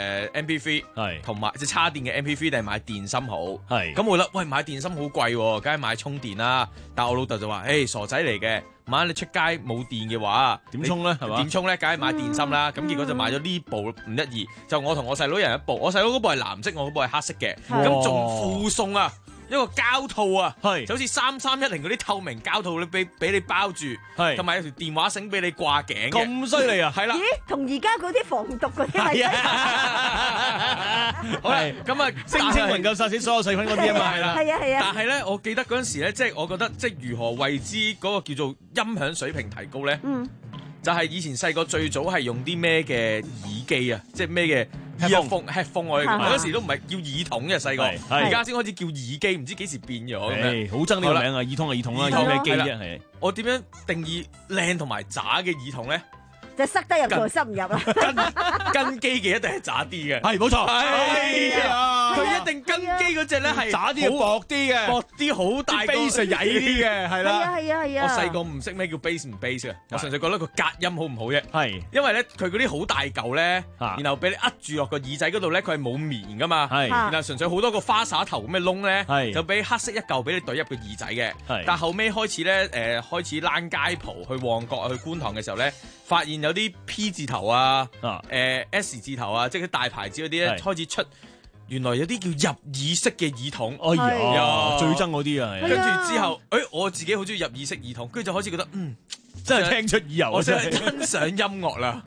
M P 三， 係同埋即係插電嘅 M P 三定係買電芯好？ 係咁我覺得，喂買電芯好貴喎，梗係買充電啦。但係我老豆就話：，誒傻仔嚟嘅，萬一你出街冇電嘅話， 點充咧？係嘛？ 點充咧？梗係買電芯啦。咁、嗯、結果就買咗呢部五一二，就我同我細佬一人一部。我細佬嗰部係藍色，我嗰部係黑色嘅。咁仲附送啊！一個膠套啊，係就好似三三一零嗰啲透明膠套，你俾俾你包住，係同埋有條電話繩俾你掛頸嘅， 咁犀利啊！ 係啦， 咦，同而家嗰啲防毒嗰啲係好啦，咁啊， 聲稱能夠殺死所有細菌嗰啲啊嘛，係啦， 係啊係啊。 但係咧，我記得嗰陣時咧，即係我覺得，即係如何為之嗰個叫做音響水平提高咧？嗯，就係以前細個最早係用啲咩嘅耳機啊，即係咩嘅。headphone headphone 我哋嗰時都唔係叫耳筒嘅細個，而家先開始叫耳機，唔知幾時變咗咁樣。 好憎呢個名啊！耳筒係耳筒啦，有咩機啫？係我點樣定義靚同埋渣嘅耳筒咧？ 就塞得入就塞唔入啦。 跟機嘅一定係渣啲嘅， 係冇錯。係啊， 佢一定跟機嗰隻咧係渣啲、薄啲嘅， 薄啲好大 bass 係曳啲嘅，係啦。 係啊係啊係啊！ 我細個唔識咩叫 bass 唔 bass 嘅，我純粹覺得個隔音好唔好啫。 係， 因為咧佢嗰啲好大嚿咧，然後俾你扼住落個耳仔嗰度咧，佢係冇棉噶嘛。係，然後純粹好多個花灑頭咁嘅窿咧，就俾黑色一嚿俾你懟入個耳仔嘅。係，但後尾開始咧，誒開始躝街蒲去旺角去觀塘嘅時候咧，發現有啲 P 字頭啊，誒 S 字頭啊，即係啲大牌子嗰啲咧開始出。原來有啲叫入耳式嘅耳筒， 哎呀，最憎嗰啲啊！ 跟住之後，誒我自己好中意入耳式耳筒，跟住就開始覺得，嗯， 真係聽出耳油， 我真係欣賞音樂啦。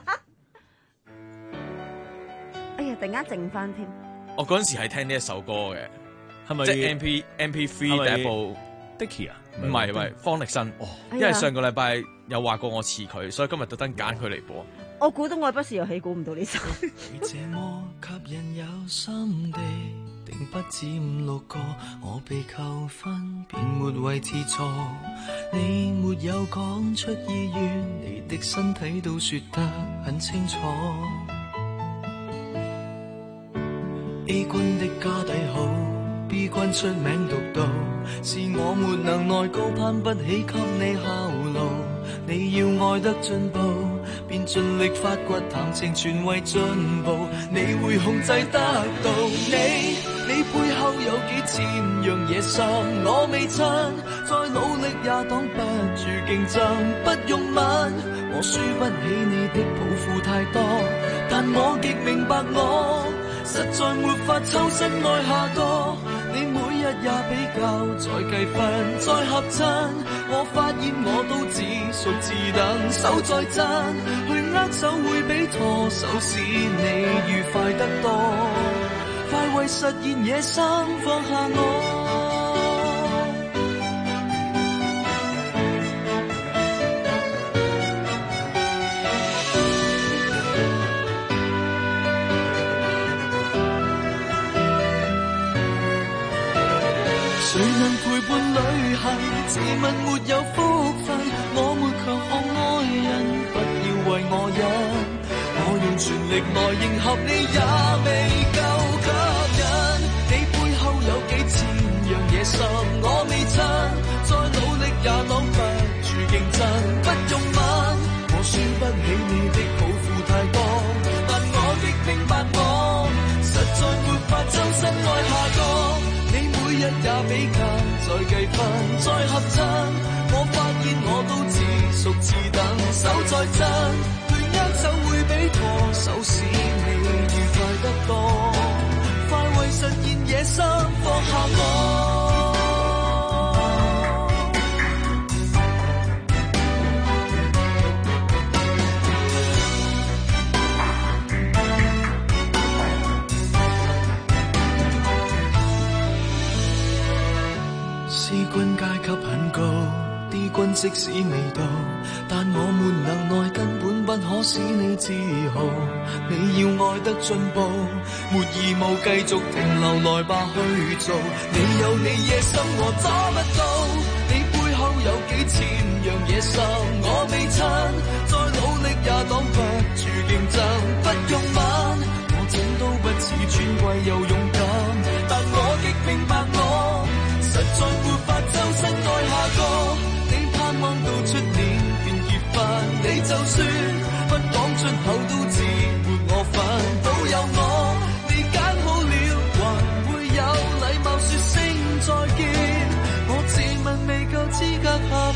哎呀，突然間靜翻添。 我嗰陣時係聽呢一首歌嘅， 係咪即係 M P M P 三第一部 Dicky 啊？ 唔係唔係，方力申。哦，因為上個禮拜有話過我似佢，所以今日特登揀佢嚟播。 我估到愛不是遊戲，估唔到呢首。 這麼吸引有心地，定不止五六個，我被扣分便沒位置坐。你沒有講出意願，你的身體都說得很清楚。A 君的家底好，B 君出名獨到，是我沒能耐高攀不起給你效勞。你要愛得進步，便盡力發掘談情全為進步，你會控制得到你，你背後有幾千樣野心，我未親，再努力也擋不住競爭，不用問，我輸不起你的抱負太多，但我極明白我，實在沒法抽身愛下多，你每日也比較，再計分，再合襯。我發現我都只屬自等，手再真，去握手會比拖手使你愉快得多，快為實現野心放下我。 誰能陪伴旅行？自問沒有福分，我沒強項愛人，不要為我忍。我用全力來迎合你，也未夠吸引。你背後有幾千樣野心，我未親，再努力也擋不住競爭。不用問，我輸不起你的抱負太多，但我亦明白我實在沒法周身愛下個。你每日也比較，再計分，再合襯，我發現我都自屬自等，手再真，對握手會比拖手使你愉快得多，快為實現野心放下我。C 軍階級很高 ，D 軍即使未到，但我們能耐根本不可使你自豪。你要愛得進步，沒義務繼續停留，來吧去做。你有你野心，我抓不到。你背後有幾千樣野心，我未親，再努力也擋不住競爭。不用問，我怎都不似尊貴又勇敢，但我亦明白我。實在沒法周身愛下個，你盼望到出年便結婚，你就算不講出口都自沒我份，都有我，你揀好了，還會有禮貌說聲再見，我自問未夠資格合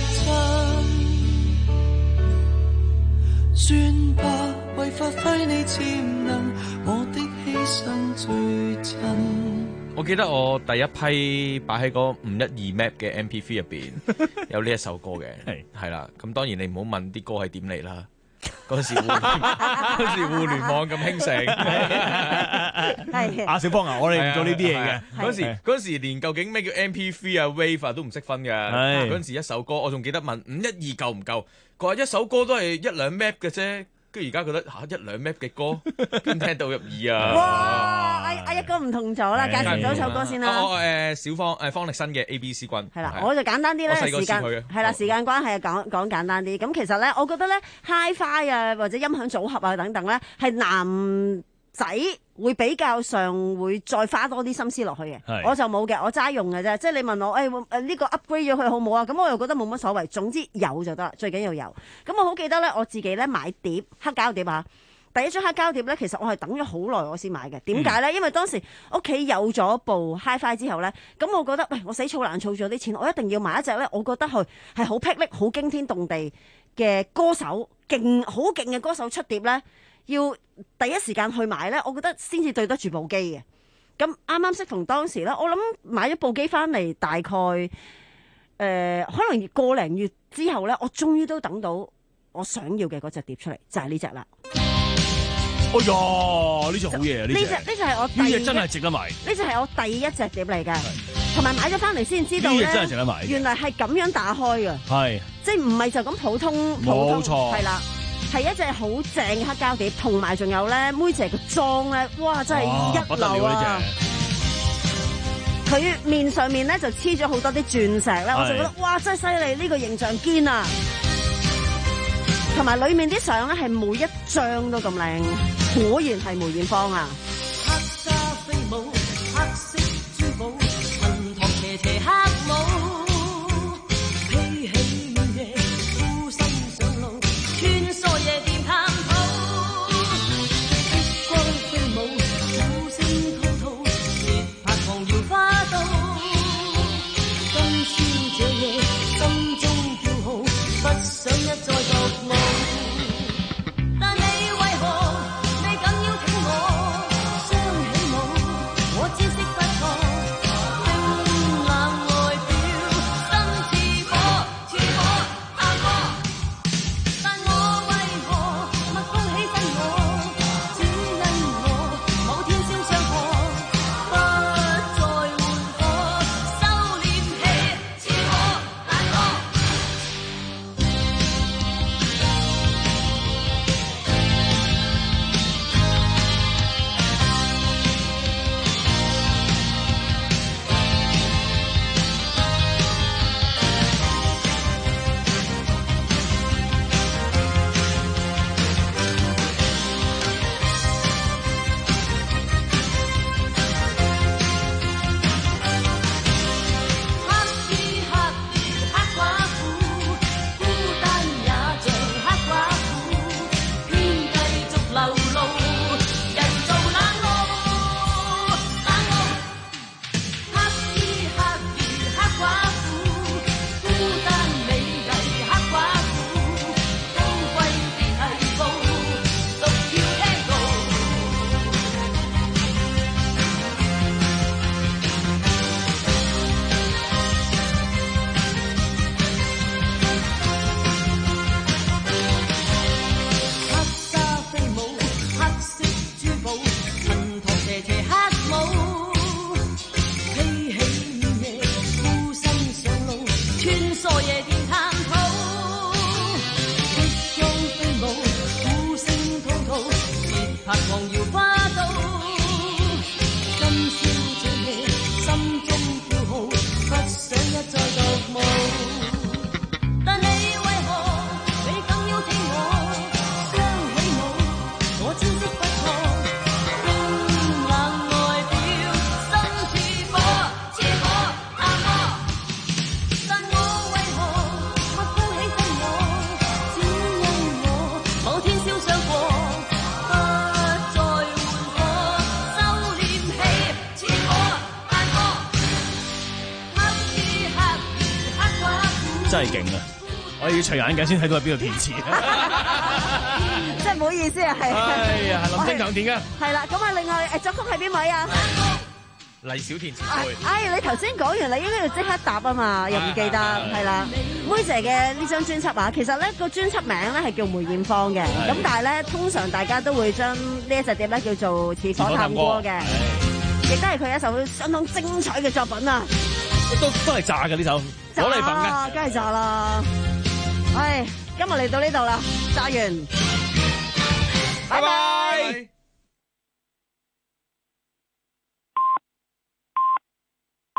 襯，算吧，為發揮你潛能，我的犧牲最真。 我記得我第一批擺喺嗰五一二 map 嘅 M P三 入邊有呢一首歌嘅，係係啦。咁當然你唔好問啲歌係點嚟啦。嗰時互嗰時互聯網咁興盛， 係阿小芳啊，我哋唔做呢啲嘢嘅。 嗰時嗰時連究竟咩叫 M P 三啊 Wave 啊都唔識分嘅。嗰陣時一首歌，我仲記得問五一二夠唔夠？佢話一首歌都係一兩 map 嘅啫。跟住而家覺得嚇一兩 map 嘅歌，邊聽到入耳啊！ 哇！阿阿一哥唔同咗啦，介紹咗首歌先啦。 我誒小方誒方力申嘅 A B C 君係啦，我就簡單啲咧，時間係啦，時間關係講講簡單啲。咁其實咧，我覺得咧 Hi-Fi 啊或者音響組合啊等等咧，係男仔會比較上會再花多啲心思落去嘅，我就冇嘅，我齋用嘅啫。即係你問我，誒誒呢個 upgrade 咗佢好唔好啊？咁我又覺得冇乜所謂，總之有就得啦，最緊要有。咁我好記得咧，我自己咧買碟黑膠碟啊，第一張黑膠碟咧，其實我係等咗好耐我先買嘅。點解咧？因為當時屋企有咗部 Hi-Fi 之後咧，咁我覺得喂，我死儲爛儲咗啲錢，我一定要買一隻咧，我覺得佢係好霹靂、好驚天動地嘅歌手，勁好勁嘅歌手出碟咧。要第一時間去買咧，我覺得先至對得住部機嘅。咁啱啱適逢當時咧，我諗買咗部機翻嚟，大概誒、呃、可能個零月之後咧，我終於都等到我想要嘅嗰隻碟出嚟，就係呢隻啦。 哎呀，呢隻好嘢啊！呢隻呢隻係我第一， 呢隻真係值得買。 呢隻係我第一隻碟嚟嘅，同埋買咗翻嚟先知道咧， 真係值得買。 原來係咁樣打開嘅， 係即係唔係就咁普通普通， 冇錯， 係啦。係一隻好正嘅黑膠碟，同埋仲有咧妹姐個妝咧，哇真係一流啊！佢面上面咧就黐咗好多啲鑽石咧，我就覺得哇真係犀利，呢個形象堅啊！同埋裡面啲相咧係每一張都咁靚，果然係梅艷芳啊！ 黑加菲舞，黑色珠寶，雲堂斜斜黑舞。想一再作夢，但你為何你緊要聽我？ 真係勁啊！我要除眼鏡先睇到係邊個填詞。 真係唔好意思啊，係。 哎呀，林振強填㗎。 係啦，咁啊，另外誒作曲係邊位啊？ 黎小田前哎輩。 哎，你頭先講完，你應該要即刻答啊嘛，又唔記得，係啦。妹姐嘅呢張專輯啊，其實咧個專輯名咧係叫梅艷芳嘅，咁但係咧通常大家都會將呢一隻碟咧叫做《似火探戈》嘅，亦都係佢一首相當精彩嘅作品啊！ 都都係炸嘅呢首，火力粉嘅， 梗係炸啦！唉，今日嚟到呢度啦，炸完，拜拜。